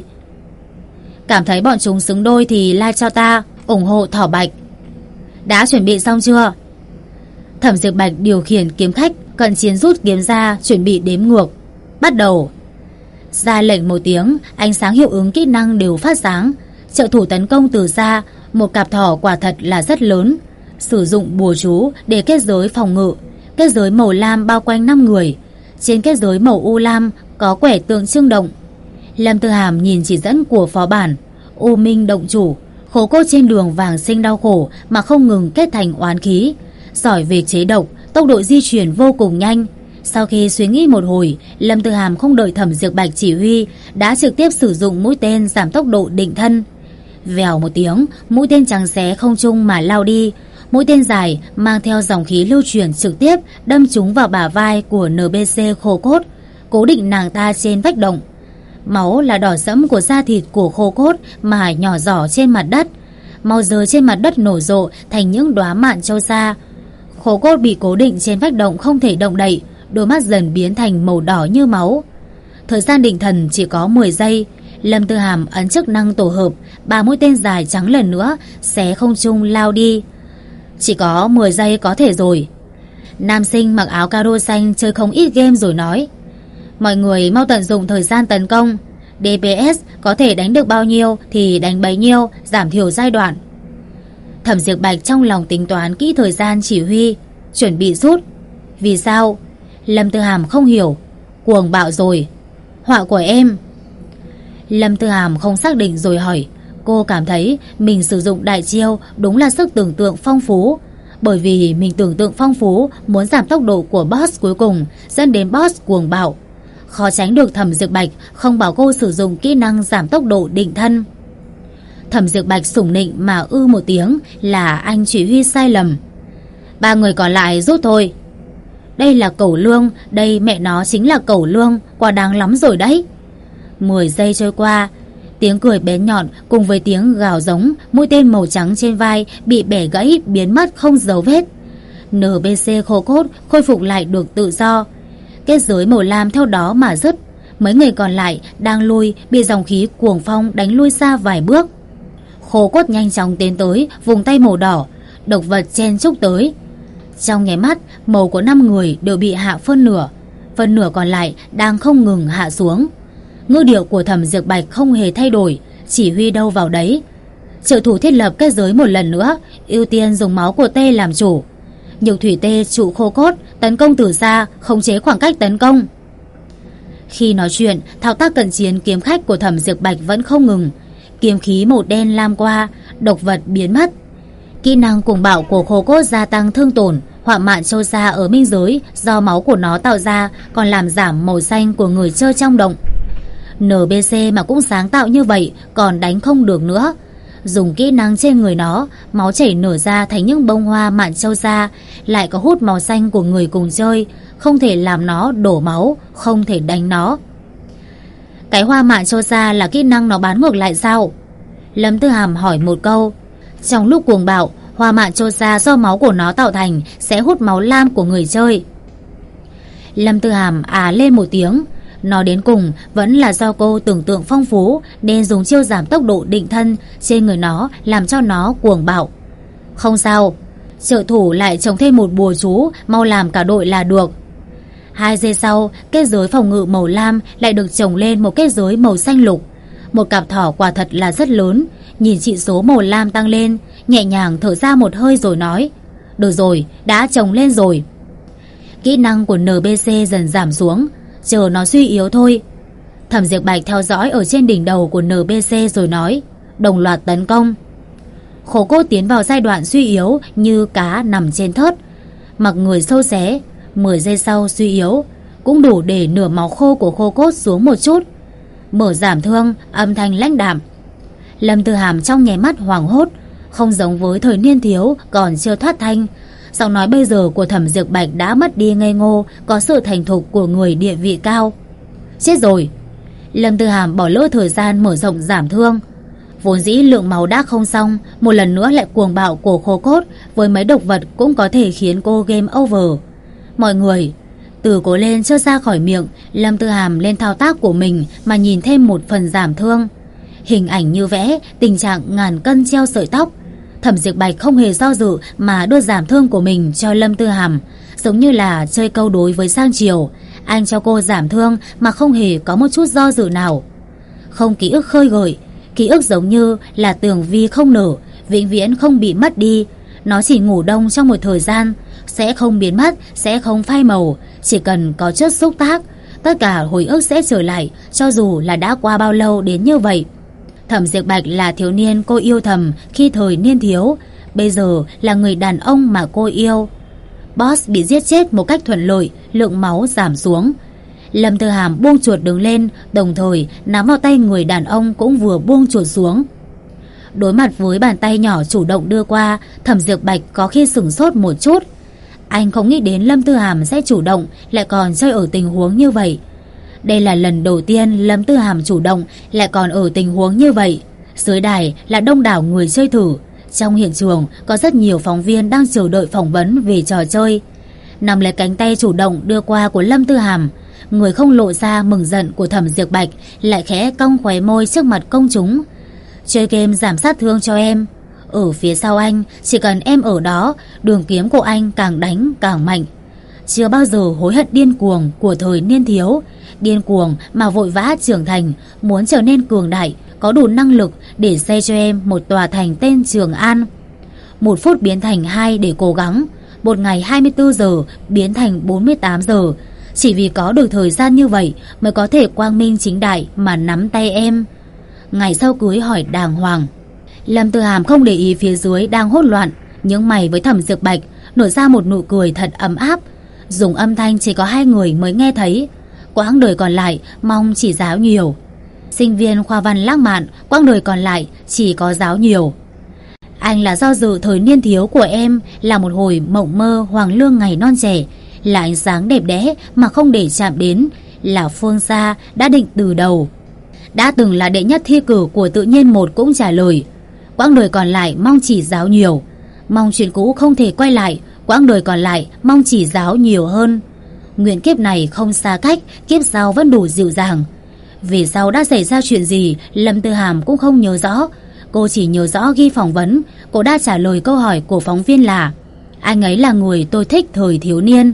A: Cảm thấy bọn chúng xứng đôi thì like cho ta, ủng hộ thỏ Bạch. Đã chuẩn bị xong chưa? Thẩm Diệp Bạch điều khiển kiếm khách, cận chiến rút kiếm ra, chuẩn bị đếm ngược. Bắt đầu. Ra lệnh một tiếng, ánh sáng hiệu ứng kỹ năng đều phát sáng. Trợ thủ tấn công từ xa, một cặp thỏ quả thật là rất lớn. Sử dụng bùa chú để kết giới phòng ngự. Kết giới màu lam bao quanh 5 người. Trên kết giới màu u lam có quẻ tượng trưng động. Lâm Tư Hàm nhìn chỉ dẫn của phó bản. U Minh động chủ, khổ cốt trên đường vàng sinh đau khổ mà không ngừng kết thành oán khí. Giỏi về chế độc, tốc độ di chuyển vô cùng nhanh. Sau khi suy nghĩ một hồi, Lâm Tư Hàm không đợi Thẩm Diệp Bạch chỉ huy, đã trực tiếp sử dụng mũi tên giảm tốc độ định thân. Vèo một tiếng, mũi tên trắng xé không trung mà lao đi. Mũi tên dài mang theo dòng khí lưu chuyển trực tiếp đâm trúng vào bả vai của NBC khô cốt, cố định nàng ta trên vách động. Máu là đỏ sẫm của da thịt của khô cốt mà nhỏ giỏ trên mặt đất. Máu rơi trên mặt đất nổ rộ thành những đóa mạn châu sa. Khô cốt bị cố định trên vách động không thể động đậy, đôi mắt dần biến thành màu đỏ như máu. Thời gian định thần chỉ có 10 giây. Lâm Tư Hàm ấn chức năng tổ hợp, 3 mũi tên dài trắng lần nữa xé không trung lao đi. Chỉ có 10 giây có thể rồi. Nam sinh mặc áo caro xanh chơi không ít game rồi nói: mọi người mau tận dụng thời gian tấn công. DPS có thể đánh được bao nhiêu thì đánh bấy nhiêu, giảm thiểu giai đoạn. Thẩm Diệp Bạch trong lòng tính toán kỹ thời gian chỉ huy, chuẩn bị rút. Vì sao? Lâm Tư Hàm không hiểu. Cuồng bạo rồi. Họa của em. Lâm Tư Hàm không xác định rồi hỏi. Cô cảm thấy mình sử dụng đại chiêu đúng là sức tưởng tượng phong phú. Bởi vì mình tưởng tượng phong phú, muốn giảm tốc độ của boss cuối cùng, dẫn đến boss cuồng bạo. Khó tránh được Thẩm Diệp Bạch không bảo cô sử dụng kỹ năng giảm tốc độ định thân. Thẩm Diệp Bạch sủng nịnh mà một tiếng là anh chỉ huy sai lầm. 3 người còn lại rút thôi. Đây là cẩu lương, đây mẹ nó chính là cẩu lương, quá đáng lắm rồi đấy. 10 giây trôi qua, tiếng cười bén nhọn cùng với tiếng gào giống, mũi tên màu trắng trên vai bị bẻ gãy biến mất không dấu vết. NBC khô cốt khôi phục lại được tự do. Kết giới màu lam theo đó mà rứt. Mấy người còn lại đang lui bị dòng khí cuồng phong đánh lui xa vài bước. Khô cốt nhanh chóng tiến tới, vùng tay màu đỏ, độc vật chen chúc tới. Trong nháy mắt, màu của 5 người đều bị hạ phân nửa còn lại đang không ngừng hạ xuống. Ngữ điệu của Thẩm Diệp Bạch không hề thay đổi, chỉ huy đâu vào đấy. Trợ thủ thiết lập kết giới một lần nữa, ưu tiên dùng máu của T làm chủ. Nhược thủy tê trụ khô cốt, tấn công từ xa, khống chế khoảng cách tấn công. Khi nói chuyện, thao tác cận chiến kiếm khách của Thẩm Diệp Bạch vẫn không ngừng. Kiếm khí màu đen lam qua, độc vật biến mất. Kỹ năng cuồng bạo của khô cốt gia tăng thương tổn. Họa mạn châu sa ở minh giới do máu của nó tạo ra còn làm giảm màu xanh của người chơi trong động. NBC mà cũng sáng tạo như vậy còn đánh không được nữa. Dùng kỹ năng trên người nó, máu chảy nở ra thành những bông hoa mạn châu sa, lại có hút màu xanh của người cùng chơi, không thể làm nó đổ máu, không thể đánh nó. Cái hoa mạn châu sa là kỹ năng nó bán ngược lại sao? Lâm Tư Hàm hỏi một câu. Trong lúc cuồng bạo, hỏa mạn trôi ra do máu của nó tạo thành sẽ hút máu lam của người chơi. Lâm Tư Hàm lên một tiếng. Nói đến cùng vẫn là do cô tưởng tượng phong phú nên dùng chiêu giảm tốc độ định thân trên người nó làm cho nó cuồng bạo. Không sao, trợ thủ lại trồng thêm một bùa chú, mau làm cả đội là được. 2 giây sau, kết giới phòng ngự màu lam lại được trồng lên một kết giới màu xanh lục. Một cặp thỏ quả thật là rất lớn. Nhìn chỉ số màu lam tăng lên, nhẹ nhàng thở ra một hơi rồi nói: được rồi, đã trồng lên rồi. Kỹ năng của NPC dần giảm xuống, chờ nó suy yếu thôi. Thẩm Diệp Bạch theo dõi ở trên đỉnh đầu của NPC rồi nói: đồng loạt tấn công. Khổ cốt tiến vào giai đoạn suy yếu như cá nằm trên thớt, mặc người sâu xé. 10 giây sau suy yếu, cũng đủ để nửa máu khô của khô cốt xuống một chút. Mở giảm thương, âm thanh lãnh đạm. Lâm Tư Hàm trong nháy mắt hoảng hốt, không giống với thời niên thiếu còn chưa thoát thanh. Giọng nói bây giờ của Thẩm Diệp Bạch đã mất đi ngây ngô, có sự thành thục của người địa vị cao. Chết rồi. Lâm Tư Hàm bỏ lỡ thời gian mở rộng giảm thương. Vốn dĩ lượng máu đã không xong, một lần nữa lại cuồng bạo của khô cốt với mấy độc vật cũng có thể khiến cô game over. Mọi người, từ cố lên chưa ra khỏi miệng, Lâm Tư Hàm lên thao tác của mình mà nhìn thêm một phần giảm thương. Hình ảnh như vẽ, tình trạng ngàn cân treo sợi tóc. Thẩm Diệp Bạch không hề do dự mà đưa giảm thương của mình cho Lâm Tư Hàm, giống như là chơi câu đối với Giang Triều. Anh cho cô giảm thương mà không hề có một chút do dự nào. Không ký ức khơi gợi, ký ức giống như là tường vi không nở, vĩnh viễn không bị mất đi. Nó chỉ ngủ đông trong một thời gian, sẽ không biến mất, sẽ không phai màu. Chỉ cần có chất xúc tác, tất cả hồi ức sẽ trở lại, cho dù là đã qua bao lâu đến như vậy. Thẩm Diệp Bạch là thiếu niên cô yêu thầm khi thời niên thiếu, bây giờ là người đàn ông mà cô yêu. Boss bị giết chết một cách thuận lợi, lượng máu giảm xuống. Lâm Tư Hàm buông chuột đứng lên, đồng thời nắm vào tay người đàn ông cũng vừa buông chuột xuống. Đối mặt với bàn tay nhỏ chủ động đưa qua, Thẩm Diệp Bạch có khi sửng sốt một chút. Anh không nghĩ đến Lâm Tư Hàm sẽ chủ động, lại còn chơi ở tình huống như vậy. Đây là lần đầu tiên Lâm Tư Hàm chủ động, lại còn ở tình huống như vậy. Dưới đài là đông đảo người chơi thử. Trong hiện trường có rất nhiều phóng viên đang chờ đợi phỏng vấn về trò chơi. Nắm lấy cánh tay chủ động đưa qua của Lâm Tư Hàm, người không lộ ra mừng giận của Thẩm Diệp Bạch lại khẽ cong khóe môi trước mặt công chúng. Chơi game giảm sát thương cho em. Ở phía sau anh, chỉ cần em ở đó, đường kiếm của anh càng đánh càng mạnh. Chưa bao giờ hối hận điên cuồng của thời niên thiếu, điên cuồng mà vội vã trưởng thành, muốn trở nên cường đại, có đủ năng lực để xây cho em một tòa thành tên Trường An. 1 phút biến thành 2 để cố gắng, một ngày 24 giờ biến thành 48 giờ. Chỉ vì có được thời gian như vậy mới có thể quang minh chính đại mà nắm tay em. Ngày sau cưới hỏi đàng hoàng. Lâm Tư Hàm không để ý phía dưới đang hỗn loạn, nhưng mày với Thẩm Diệp Bạch nổi ra một nụ cười thật ấm áp, dùng âm thanh chỉ có 2 người mới nghe thấy. Quãng đời còn lại mong chỉ giáo nhiều. Sinh viên khoa văn lãng mạn, quãng đời còn lại chỉ có giáo nhiều. Anh là do dự thời niên thiếu của em, là một hồi mộng mơ hoàng lương ngày non trẻ, là ánh sáng đẹp đẽ mà không để chạm đến, là phương xa đã định từ đầu. Đã từng là đệ nhất thi cử của tự nhiên 1 cũng trả lời. Quãng đời còn lại mong chỉ giáo nhiều. Mong chuyện cũ không thể quay lại, quãng đời còn lại mong chỉ giáo nhiều hơn. Nguyện kiếp này không xa cách, kiếp sau vẫn đủ dịu dàng. Vì sau đã xảy ra chuyện gì, Lâm Tư Hàm cũng không nhớ rõ. Cô chỉ nhớ rõ ghi phỏng vấn, cô đã trả lời câu hỏi của phóng viên là: anh ấy là người tôi thích thời thiếu niên.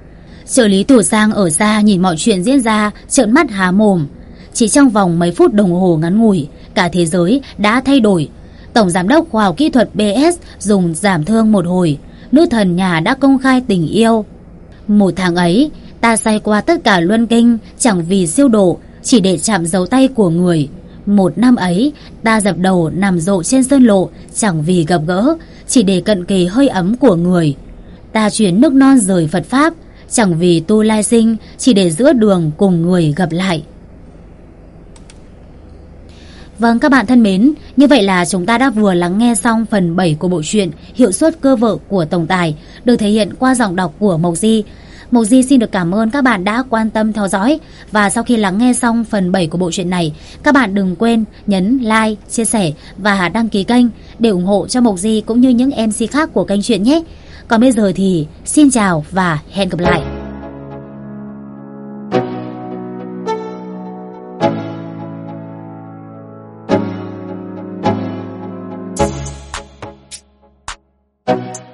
A: Trợ lý Tử Giang ở xa nhìn mọi chuyện diễn ra, trợn mắt há mồm. Chỉ trong vòng mấy phút đồng hồ ngắn ngủi, cả thế giới đã thay đổi. Tổng giám đốc khoa học kỹ thuật BS dùng giảm thương một hồi, nữ thần nhà đã công khai tình yêu. 1 tháng ấy, ta say qua tất cả luân kinh, chẳng vì siêu độ, chỉ để chạm dấu tay của người. 1 năm ấy, ta dập đầu nằm rộ trên sơn lộ, chẳng vì gặp gỡ, chỉ để cận kề hơi ấm của người. Ta chuyển nước non rời Phật Pháp, chẳng vì tu lai sinh, chỉ để giữa đường cùng người gặp lại. Vâng các bạn thân mến, như vậy là chúng ta đã vừa lắng nghe xong phần 7 của bộ truyện Hiệu suất cơ vợ của tổng tài, được thể hiện qua giọng đọc của Mộc Di. Mộc Di xin được cảm ơn các bạn đã quan tâm theo dõi. Và sau khi lắng nghe xong phần 7 của bộ truyện này, các bạn đừng quên nhấn like, chia sẻ và đăng ký kênh để ủng hộ cho Mộc Di cũng như những MC khác của kênh truyện nhé. Còn bây giờ thì xin chào và hẹn gặp lại.
B: You